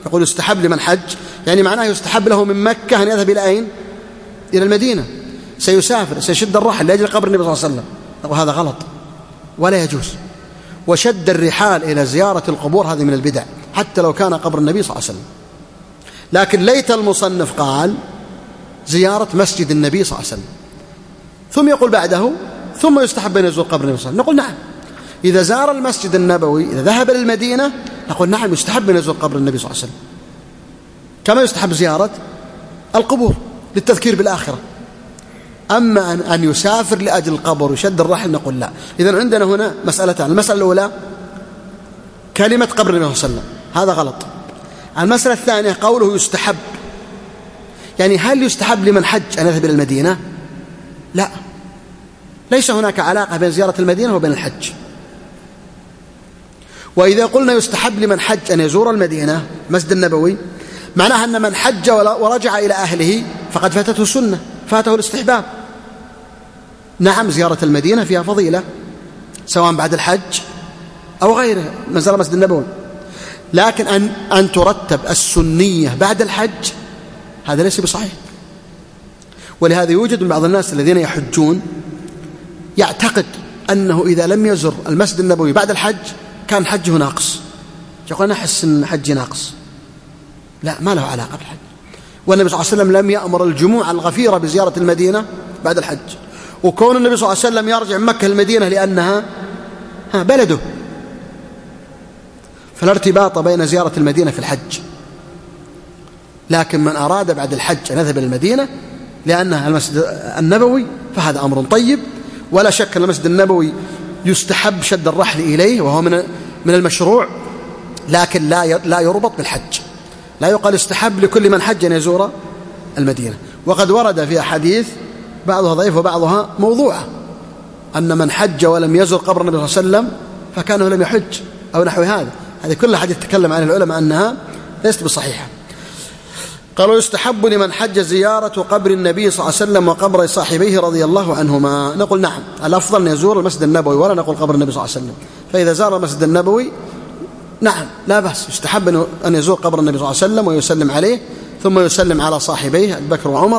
يقول يستحب لمن حج، يعني معناه يستحب له من مكة أن يذهب إلى أين؟ إلى المدينة، سيسافر سيشد الرحل لأجل قبر النبي صلى الله عليه وسلم، وهذا غلط ولا يجوز. وشد الرحال إلى زيارة القبور هذه من البدع حتى لو كان قبر النبي صلى الله عليه وسلم. لكن ليت المصنف قال زيارة مسجد النبي صلى الله عليه وسلم، ثم يقول بعده ثم يستحب أن يزور قبر النبي صلى الله عليه وسلم. نقول نعم، إذا زار المسجد النبوي إذا ذهب للمدينة نقول نعم يستحب أن يزور قبر النبي صلى الله عليه وسلم، كما يستحب زيارة القبور للتذكير بالآخرة. أما أن يسافر لأجل القبر ويشد الرحل نقول لا. إذن عندنا هنا مسألتان، المسألة الأولى كلمة قبر النبي صلى الله عليه وسلم، هذا غلط. المسألة الثانية قوله يستحب، يعني هل يستحب لمن حج أن يذهب إلى المدينة؟ لا، ليس هناك علاقة بين زيارة المدينة وبين الحج. وإذا قلنا يستحب لمن حج أن يزور المدينة مسجد النبوي، معناها أن من حج ورجع إلى أهله فقد فاتته السنة، فاته الاستحباب. نعم زيارة المدينة فيها فضيلة سواء بعد الحج أو غيره من زار مسجد النبوي، لكن أن ترتب السنية بعد الحج هذا ليس بصحيح. ولهذا يوجد من بعض الناس الذين يحجون يعتقد أنه إذا لم يزر المسجد النبوي بعد الحج كان حجه ناقص، يقول أنا أحس أن حجي ناقص. لا، ما له علاقة بالحج. والنبي صلى الله عليه وسلم لم يأمر الجموع الغفيرة بزيارة المدينة بعد الحج، وكون النبي صلى الله عليه وسلم يرجع من مكة المدينة لأنها بلده، فلا ارتباط بين زيارة المدينة في الحج. لكن من أراد بعد الحج أن يذهب إلى المدينة لأنها المسجد النبوي فهذا أمر طيب، ولا شك أن المسجد النبوي يستحب شد الرحل إليه وهو من المشروع، لكن لا يربط بالحج. لا يقال استحب لكل من حج أن يزور المدينة. وقد ورد في أحاديث بعضها ضعيف وبعضها موضوعة أن من حج ولم يزور قبر النبي صلى الله عليه وسلم فكانه لم يحج أو نحو هذا. هذه كل حديث تكلم عن العلماء أنها ليست بصحيحة. قالوا يستحب لمن حج زيارة قبر النبي صلى الله عليه وسلم وقبر صاحبيه رضي الله عنهما. نقول نعم، الأفضل أن يزور المسجد النبوي ولا نقول قبر النبي صلى الله عليه وسلم. فإذا زار المسجد النبوي نعم لا بأس، يستحب أن يزور قبر النبي صلى الله عليه وسلم ويسلم عليه ثم يسلم على صاحبيه أبي بكر وعمر.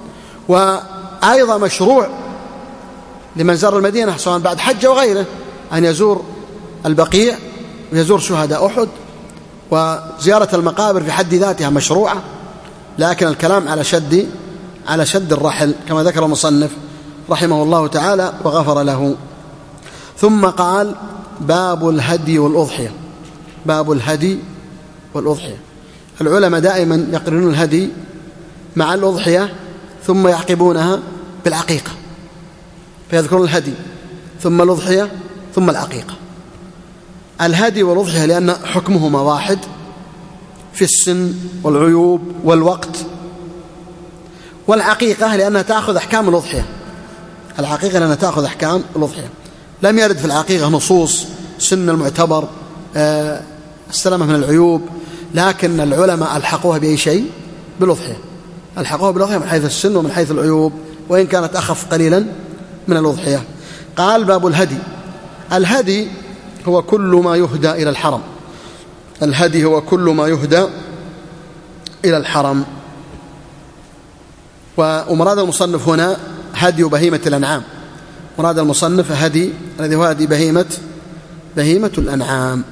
وأيضا مشروع لمن زار المدينة سواء بعد حج وغيره أن يزور البقيع ويزور شهداء أحد، وزيارة المقابر في حد ذاتها مشروعة، لكن الكلام على شد الرحل كما ذكر المصنف رحمه الله تعالى وغفر له. ثم قال باب الهدي والأضحية. باب الهدي والأضحية، العلماء دائما يقرنون الهدي مع الأضحية ثم يعقبونها بالعقيقة، فيذكرون الهدي ثم الأضحية ثم العقيقة. الهدي والأضحية لأن حكمهما واحد في السن والعيوب والوقت، والعقيقة لأنها تأخذ أحكام الأضحية. العقيقة لأنها تأخذ أحكام الأضحية. لم يرد في العقيقة نصوص سن المعتبر السلامة من العيوب، لكن العلماء ألحقوها بأي شيء؟ بالأضحية. ألحقوها بالأضحية من حيث السن ومن حيث العيوب، وإن كانت أخف قليلا من الأضحية. قال باب الهدي. الهدي هو كل ما يهدى إلى الحرم. الهدي هو كل ما يهدى إلى الحرم. ومراد المصنف هنا هدي بهيمة الأنعام. مراد المصنف هدي الذي هو هدي بهيمة الأنعام.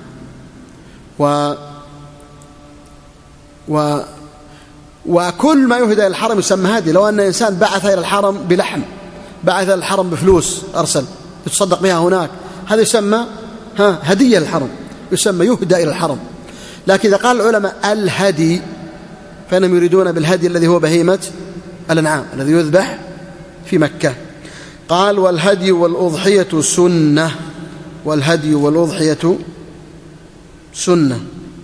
وكل ما يهدى إلى الحرم يسمى هدي. لو أن إنسان بعث إلى الحرم بلحم، بعث إلى الحرم بفلوس أرسل يتصدق بها هناك، هذا يسمى هدية للحرم، يسمى يهدى إلى الحرم. لكن إذا قال العلماء الهدي فإنهم يريدون بالهدي الذي هو بهيمة الأنعام الذي يذبح في مكة. قال والهدي والأضحية سنة. والهدي والأضحية سنة.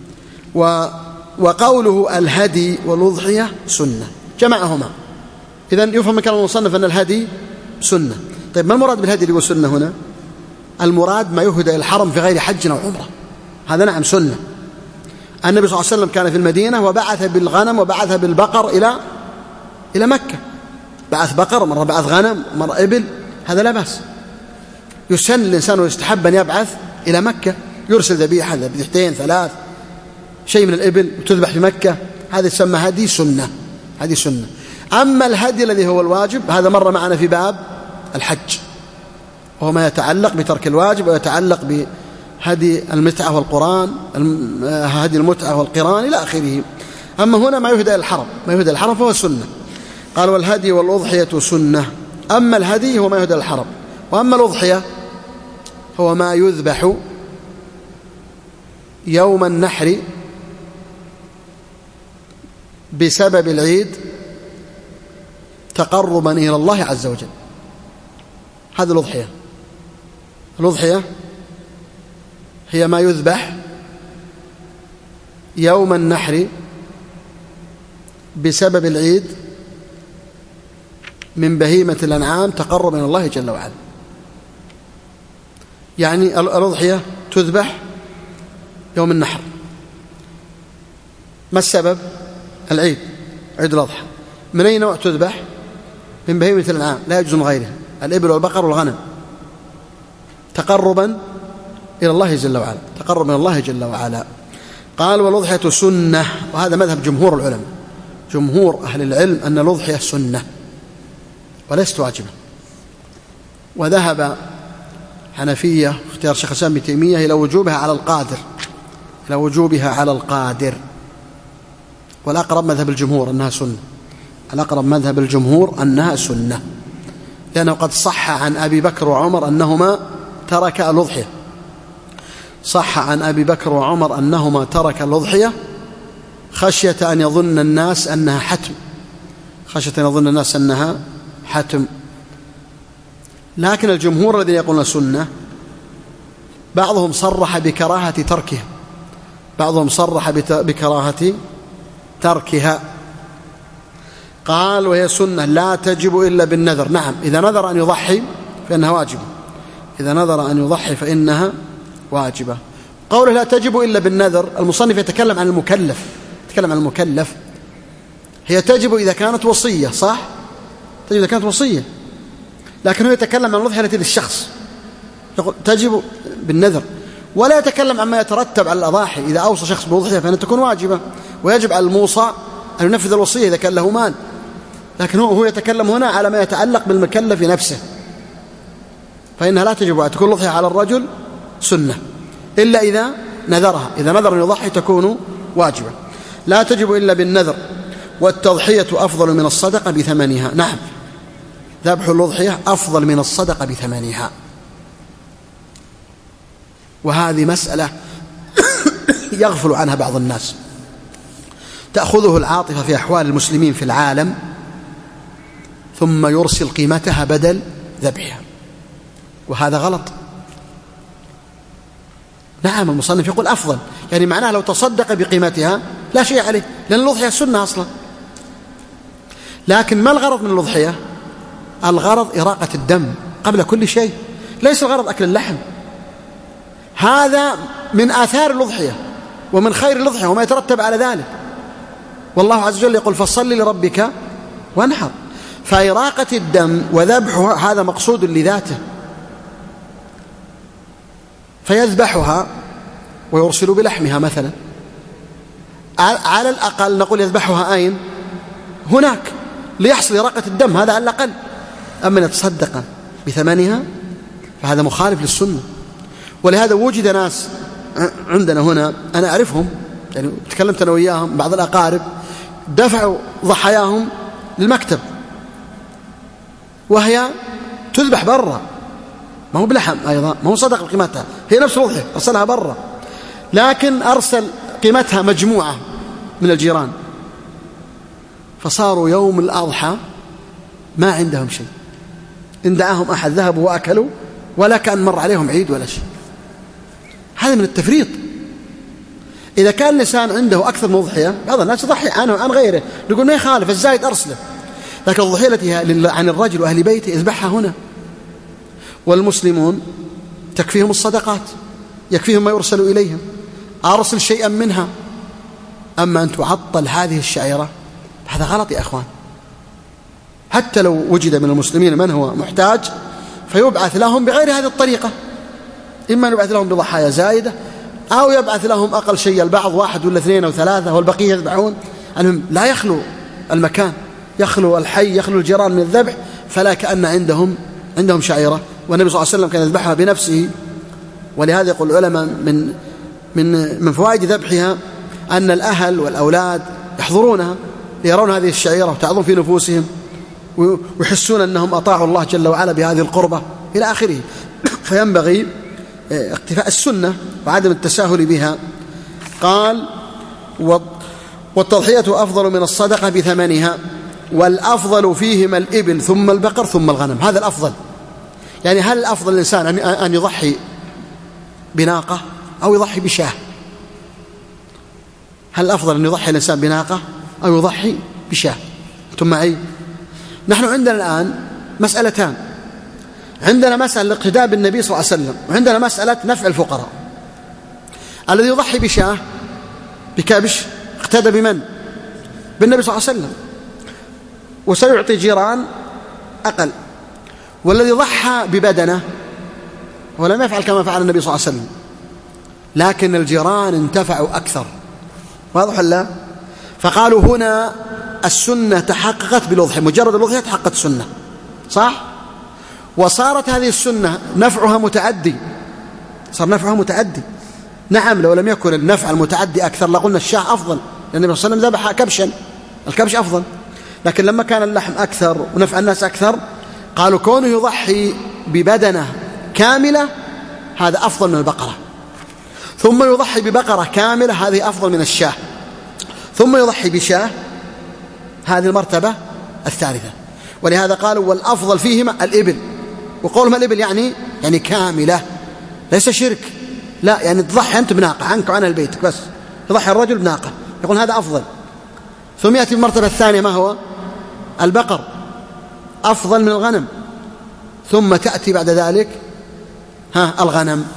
وقوله الهدي والأضحية سنة جمعهما. إذن يفهم من كلام المصنف أن الهدي سنة. طيب ما المراد بالهدي اللي هو سنة هنا؟ المراد ما يهدى إلى الحرم في غير حج أو عمرة، هذا نعم سنة. النبي صلى الله عليه وسلم كان في المدينة وبعث بالغنم وبعث بالبقر إلى مكة، بعث بقر مرة، بعث غنم مرة، إبل، هذا لا بأس. يسن الإنسان ويستحب أن يبعث إلى مكة، يرسل ذبيحة ذبيحتين 3 شيء من الإبل وتذبح في مكة، هذا يسمى هدي سنة، هذه سنة. أما الهدي الذي هو الواجب هذا مر معنا في باب الحج، وهو ما يتعلق بترك الواجب ويتعلق بهدي المتعة والقران، هدي المتعة والقران إلى آخره. أما هنا ما يهدى الحرم، ما يهدى الحرم فهو سنة. قال والهدي والأضحية سنة. أما الهدي هو ما يهدى الحرم، وأما الأضحية هو ما يذبح يوم النحر بسبب العيد تقربا إلى الله عز وجل. هذه الأضحية. الأضحية هي ما يذبح يوم النحر بسبب العيد من بهيمة الأنعام تقربا إلى الله جل وعلا. يعني الأضحية تذبح يوم النحر. ما السبب؟ العيد، عيد الأضحى. من أي نوع تذبح؟ من بهيمة الأنعام، لا يجوز من غيرها، الإبل والبقر والغنم، تقربا إلى الله جل وعلا، تقربا إلى الله جل وعلا. قال والأضحية سنة، وهذا مذهب جمهور العلماء، جمهور أهل العلم أن الأضحية سنة وليست واجبة. وذهب حنفية اختيار شيخ الإسلام ابن تيمية إلى وجوبها على القادر، إلى وجوبها على القادر. والأقرب مذهب الجمهور أنها سنة، الأقرب مذهب الجمهور أنها سنة، لأنه قد صح عن أبي بكر وعمر أنهما تركا الأضحية، صح عن أبي بكر وعمر أنهما تركا الأضحية خشية أن يظن الناس أنها حتم، خشية أن يظن الناس أنها حتم. لكن الجمهور الذين يقولون سنة بعضهم صرح بكراهة تركها، بعضهم صرح بكراهة تركها. قال وهي سنة لا تجب إلا بالنذر. نعم، إذا نذر أن يضحي فإنها واجبة، إذا نذر أن يضحي فإنها واجبة. قوله لا تجب إلا بالنذر، المصنف يتكلم عن المكلف، يتكلم عن المكلف. هي تجب إذا كانت وصية، صح؟ تجب إذا كانت وصية، لكن هو يتكلم عن الأضحية التي للشخص، يقول تجب بالنذر، ولا يتكلم عما يترتب على الأضاحي. إذا أوصى شخص بأضحية فإنها تكون واجبة، ويجب على الموصى أن ينفذ الوصية إذا كان له مال. لكن هو يتكلم هنا على ما يتعلق بالمكلف نفسه، فإنها لا تجب أن تكون الأضحية على الرجل سنة إلا إذا نذرها، إذا نذر أن يضحي تكون واجبة. لا تجب إلا بالنذر، والتضحية أفضل من الصدقة بثمنها. نعم، ذبح الأضحية أفضل من الصدقة بثمنها. وهذه مسألة يغفل عنها بعض الناس، تأخذه العاطفة في أحوال المسلمين في العالم ثم يرسل قيمتها بدل ذبحها، وهذا غلط. نعم، المصنف يقول أفضل، يعني معناه لو تصدق بقيمتها لا شيء عليه، لأن الأضحية سنة أصلا. لكن ما الغرض من الأضحية؟ الغرض إراقة الدم قبل كل شيء، ليس الغرض أكل اللحم. هذا من آثار الأضحية ومن خير الأضحية وما يترتب على ذلك. والله عز وجل يقول فصل لربك وانحر. فإراقة الدم وذبحها هذا مقصود لذاته، فيذبحها ويرسل بلحمها مثلا، على الأقل نقول يذبحها أين؟ هناك، ليحصل إراقة الدم، هذا على الأقل. أما يتصدق بثمنها فهذا مخالف للسنة. ولهذا وجد ناس عندنا هنا أنا أعرفهم، يعني تكلمت أنا وياهم، بعض الأقارب دفعوا ضحاياهم للمكتب وهي تذبح برا، ما هو بلحم أيضا، ما هو صدق قيمتها، هي نفس الأضحية أرسلها برا، لكن أرسل قيمتها مجموعة من الجيران، فصاروا يوم الأضحى ما عندهم شيء، إن دعاهم أحد ذهبوا وأكلوا ولا كان مر عليهم عيد ولا شيء. هذا من التفريط. إذا كان الإنسان عنده أكثر من أضحية، بعض الناس يضحي عنه وعن غيره، نقول ما يخالف، الزايد أرسله، لكن الضحية التي عن الرجل وأهل بيته يذبحها هنا. والمسلمون تكفيهم الصدقات، يكفيهم ما يرسل إليهم، أرسل شيئا منها. أما أن تعطل هذه الشعيرة هذا غلط يا أخوان. حتى لو وجد من المسلمين من هو محتاج فيبعث لهم بغير هذه الطريقة، إما أن يبعث لهم بضحايا زائدة أو يبعث لهم أقل شيء البعض 1 ولا 2 أو 3 والبقية يذبحون. المهم لا يخلو المكان، يخلو الحي، يخلو الجيران من الذبح، فلا كأن عندهم شعيرة. والنبي صلى الله عليه وسلم كان يذبحها بنفسه. ولهذا يقول العلماء من فوائد ذبحها أن الأهل والأولاد يحضرونها ليرون هذه الشعيرة وتعظم في نفوسهم ويحسون أنهم أطاعوا الله جل وعلا بهذه القربة إلى آخره. فينبغي اقتفاء السنة وعدم التساهل بها. قال: والتضحية أفضل من الصدقة بثمنها، والأفضل فيهما الإبل ثم البقر ثم الغنم. هذا الأفضل. يعني هل الأفضل الإنسان أن يضحي بناقة أو يضحي بشاه؟ هل الأفضل أن يضحي الإنسان بناقة أو يضحي بشاه؟ أنتم معي؟ نحن عندنا الآن مسألتان. عندنا مسألة الاقتداء بالنبي صلى الله عليه وسلم، وعندنا مسألة نفع الفقراء. الذي يضحي بشاه بكبش اقتدى بمن؟ بالنبي صلى الله عليه وسلم، وسيعطي جيران أقل. والذي ضحى ببدنه ولم يفعل كما فعل النبي صلى الله عليه وسلم، لكن الجيران انتفعوا أكثر. واضح لا؟ فقالوا هنا السنة تحققت بالأضحية، مجرد الأضحية تحققت السنة، صح؟ وصارت هذه السنة نفعها متعدي، صار نفعها متعدي. نعم، لو لم يكن النفع المتعدي أكثر لقلنا الشاه أفضل، لأن النبي صلى الله عليه وسلم ذبح كبشا، الكبش أفضل. لكن لما كان اللحم أكثر ونفع الناس أكثر، قالوا كونه يضحي ببدنه كاملة هذا أفضل من البقرة، ثم يضحي ببقرة كاملة هذه أفضل من الشاه، ثم يضحي بشاه، هذه المرتبة الثالثة. ولهذا قالوا والأفضل فيهما الإبل. وقولهم الإبل يعني كاملة، ليس شرك، لا، يعني تضحي أنت بناقة عنك وعن البيت بس، يضحي الرجل بناقة، يقول هذا أفضل. ثم يأتي المرتبة الثانية، ما هو؟ البقر أفضل من الغنم. ثم تأتي بعد ذلك الغنم،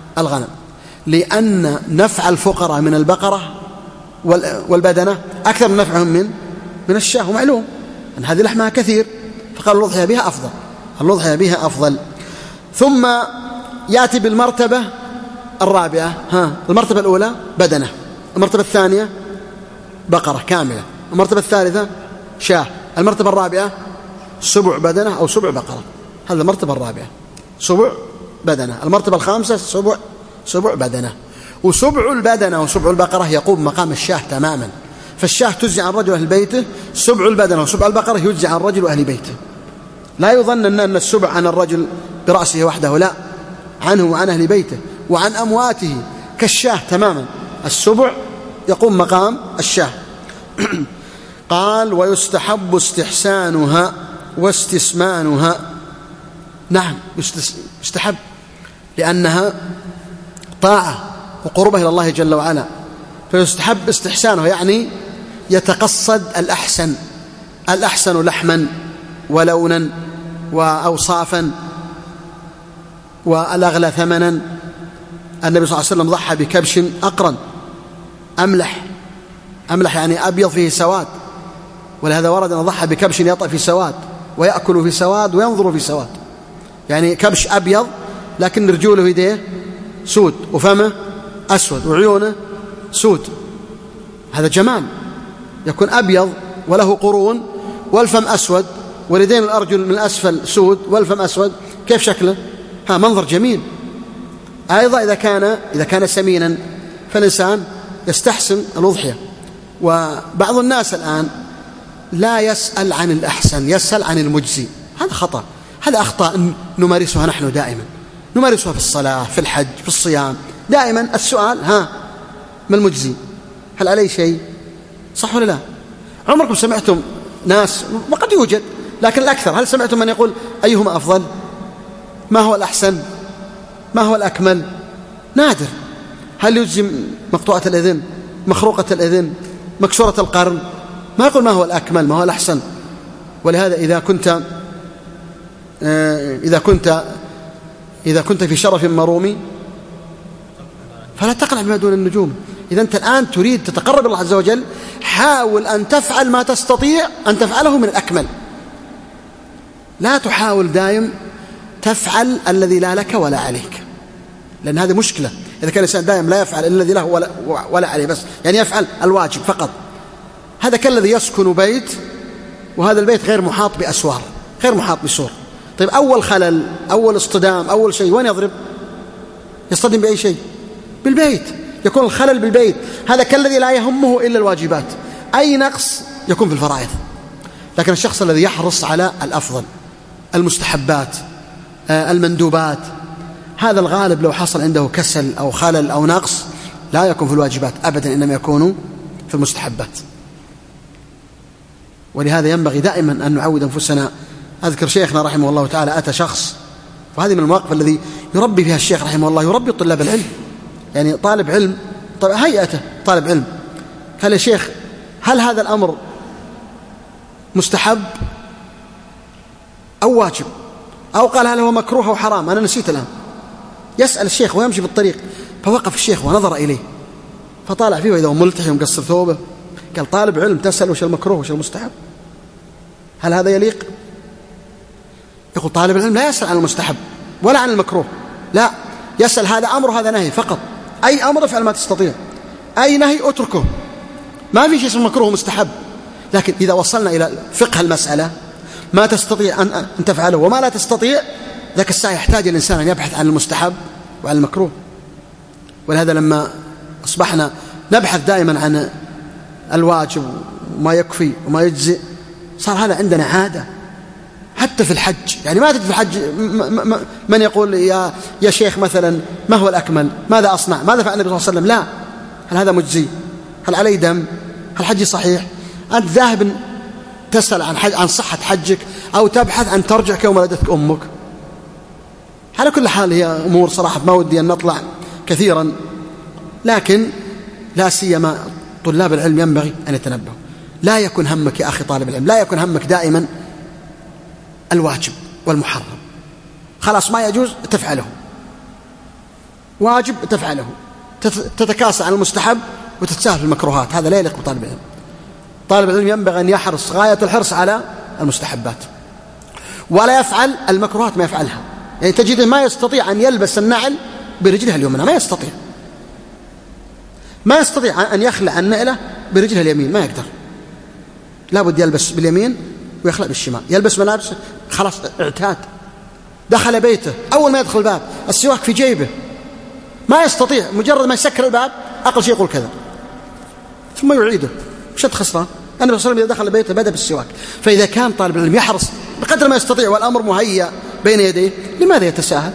لأن نفع الفقراء من البقرة والبدنة أكثر من نفعهم من الشاه، ومعلوم أن هذه لحمها كثير، فقالوا الأضحية بها أفضل، الأضحية بها أفضل. ثم يأتي بالمرتبة الرابعة، المرتبة الأولى بدنة، المرتبة الثانية بقرة كاملة، المرتبة الثالثة شاه، المرتبة الرابعة سبع بدنة أو سبع بقرة، هذا المرتبة الرابعة سبع بدنة. المرتبة الخامسة سبع بدنة. وسبع البدنة وسبع البقرة يقوم مقام الشاه تماما. فالشاه تجزي عن رجل وأهل بيته، سبع البدنة وسبع البقرة يجزي عن رجل وأهل بيته. لا يظن أن السبع عن الرجل برأسه وحده، لا، عنه وعن أهل بيته وعن أمواته كالشاه تماما. السبع يقوم مقام الشاه. قال ويستحب استحسانها واستسمانها. نعم، يستحب لأنها طاعة وقربة إلى الله جل وعلا، فيستحب استحسانها، يعني يتقصد الأحسن لحما ولونا وأوصافا والأغلى ثمنا. النبي صلى الله عليه وسلم ضحى بكبش أقرن أملح يعني أبيض فيه سواد، ولهذا ورد أن ضحى بكبش يطأ في سواد ويأكل في سواد وينظر في سواد، يعني كبش أبيض لكن رجوله ويديه سود وفمه أسود وعيونه سود. هذا جمال، يكون أبيض وله قرون والفم أسود واليدين والأرجل من الأسفل سود والفم أسود، كيف شكله؟ منظر جميل. أيضا إذا كان سمينا فالإنسان يستحسن الأضحية. وبعض الناس الآن لا يسأل عن الأحسن، يسأل عن المجزي. هذا خطأ، هذا أخطاء نمارسها نحن دائما، نمارسها في الصلاة، في الحج، في الصيام، دائما السؤال ما المجزي؟ هل عليه شيء؟ صح ولا لا؟ عمركم سمعتم ناس، وقد يوجد لكن الأكثر، هل سمعتم من يقول أيهما أفضل؟ ما هو الأحسن؟ ما هو الأكمل؟ نادر. هل يجزي مقطوعة الأذن، مخروقة الأذن، مكسورة القرن؟ ما يقول ما هو الأكمل، ما هو الأحسن. ولهذا إذا كنت في شرف مرومي فلا تقنع بما دون النجوم. إذا أنت الآن تريد تتقرب الله عز وجل، حاول أن تفعل ما تستطيع أن تفعله من الأكمل، لا تحاول دائم تفعل الذي لا لك ولا عليك، لأن هذه مشكلة. إذا كان الإنسان دائما لا يفعل إلا الذي له ولا عليه بس، يعني يفعل الواجب فقط، هذا كالذي يسكن بيت وهذا البيت غير محاط بأسوار، غير محاط بسور. طيب أول خلل، أول اصطدام، أول شيء وين يضرب؟ يصطدم بأي شيء؟ بالبيت، يكون الخلل بالبيت. هذا كالذي لا يهمه إلا الواجبات، أي نقص يكون في الفرائض. لكن الشخص الذي يحرص على الأفضل، المستحبات، المندوبات، هذا الغالب لو حصل عنده كسل أو خلل أو نقص لا يكون في الواجبات أبدا، إنما يكون في المستحبات. ولهذا ينبغي دائما أن نعود أنفسنا. أذكر شيخنا رحمه الله تعالى أتى شخص، وهذه من المواقف الذي يربي فيها الشيخ رحمه الله، يربي طلاب العلم، يعني طالب علم هيئته طالب علم، قال يا شيخ هل هذا الأمر مستحب أو واجب، أو قال هل هو مكروه أو حرام، أنا نسيت الآن. يسأل الشيخ ويمشي بالطريق، فوقف الشيخ ونظر إليه فطالع فيه وإذا هو ملتحي ومقصر ثوبه، قال طالب علم تسأل وش المكروه وش المستحب، هل هذا يليق؟ يقول طالب العلم لا يسأل عن المستحب ولا عن المكروه، لا يسأل هذا أمر وهذا نهي فقط، أي أمر افعل ما تستطيع، أي نهي اتركه، ما في شيء اسمه مكروه ومستحب. لكن إذا وصلنا إلى فقه المسألة، ما تستطيع أن تفعله وما لا تستطيع، ذاك الساعة يحتاج الإنسان أن يبحث عن المستحب وعن المكروه. ولهذا لما أصبحنا نبحث دائما عن الواجب وما يكفي وما يجزئ، صار هذا عندنا عادة. حتى في الحج، يعني ما تجد في الحج من يقول يا شيخ مثلا ما هو الأكمل، ماذا أصنع، ماذا فعل النبي صلى الله عليه وسلم، لا، هل هذا مجزي، هل عليه دم، هل حجي صحيح. أنت ذاهب تسأل عن صحة حجك أو تبحث عن ترجع كيوم ولدتك أمك. على كل حال هي أمور صراحة ما ودي أن نطلع كثيرا، لكن لا سيما طلاب العلم ينبغي أن يتنبهوا. لا يكن همك يا أخي طالب العلم، لا يكن همك دائما الواجب والمحرم، خلاص ما يجوز تفعله، واجب تفعله، تتكاسل عن المستحب وتتساهل في المكروهات، هذا لا يليق بطالب العلم. طالب العلم ينبغي أن يحرص غاية الحرص على المستحبات، ولا يفعل المكروهات ما يفعلها. يعني تجده ما يستطيع أن يلبس النعل برجلها اليمنى، ما يستطيع أن يخلع النعلة برجلها اليمين، ما يقدر، لابد يلبس باليمين ويخلع بالشمال. يلبس ملابسه خلاص اعتاد، دخل بيته أول ما يدخل الباب السواك في جيبه، ما يستطيع، مجرد ما يسكر الباب أقل شيء يقول كذا ثم يعيده، شد خسران. النبي صلى الله عليه وسلم إذا دخل بيته بدأ بالسواك. فإذا كان طالب العلم يحرص بقدر ما يستطيع والأمر مهيأ بين يديه، لماذا يتساهل؟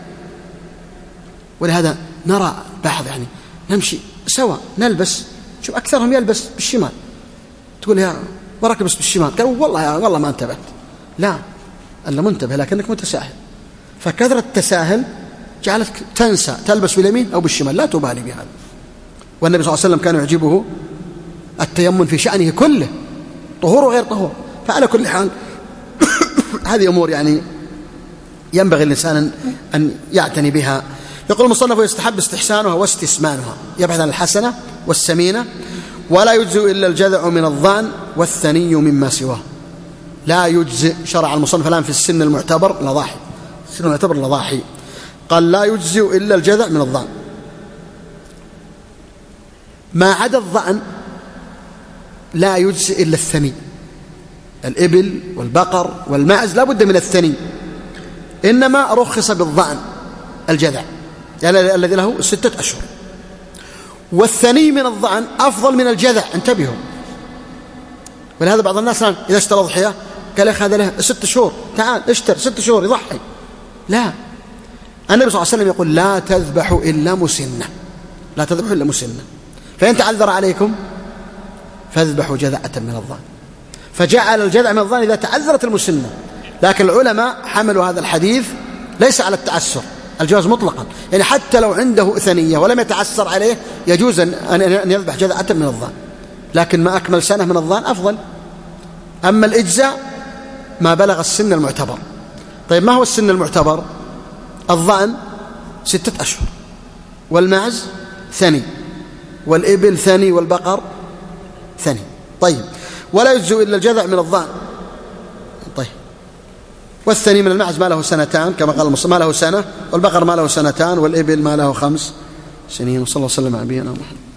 ولهذا نرى بعض يعني نمشي سوا نلبس، شوف أكثرهم يلبس بالشمال، تقول يا وراك لبس بالشمال، قال والله ما انتبهت، لا أنت منتبه لكنك متساهل. فكثرة التساهل جعلتك تنسى تلبس باليمين أو بالشمال، لا تبالي بهذا. والنبي صلى الله عليه وسلم كان يعجبه التيمم في شأنه كله، طهور وغير طهور. فعلى كل حال هذه أمور يعني ينبغي الإنسان أن يعتني بها. يقول المصنف يستحب استحسانها واستسمانها، يبحث عن الحسنة والسمينة. ولا يجزئ إلا الجذع من الظان والثني مما سواه. لا يجزئ، شرع المصنف الآن في السن المعتبر الأضاحي، السن المعتبر الأضاحي، قال لا يجزئ إلا الجذع من الظان، ما عدا الظأن لا يجزئ إلا الثني. الإبل والبقر والمعز لا بد من الثني، إنما رخص بالظأن الجذع يعني الذي له 6 أشهر. والثني من الظأن أفضل من الجذع، انتبهوا. ولهذا بعض الناس إذا اشترى ضحية قال يا أخي هذا له 6 شهور، تعال اشتر 6 شهور يضحي. لا، النبي صلى الله عليه وسلم يقول لا تذبحوا إلا مسنة، لا تذبحوا إلا مسنة، فإن تعذر عليكم فاذبحوا جذعة من الظأن. فجعل الجذع من الظأن إذا تعذرت المسنة. لكن العلماء حملوا هذا الحديث ليس على التعسر، الجواز مطلقا، يعني حتى لو عنده ثنية ولم يتعسر عليه يجوز أن يذبح جذعة من الظأن، لكن ما أكمل سنة من الظأن أفضل. أما الإجزاء ما بلغ السن المعتبر. طيب ما هو السن المعتبر؟ الظأن 6 أشهر، والمعز ثني، والإبل ثني، والبقر ثني. طيب ولا يجزئ إلا الجذع من الظأن. طيب والثني من المعز ما له 2 سنتان كما قال المصنف، ما له 1 سنة، والبقر ما له 2 سنتان، والإبل ما له 5 سنين. وصلى الله وسلم على نبينا محمد.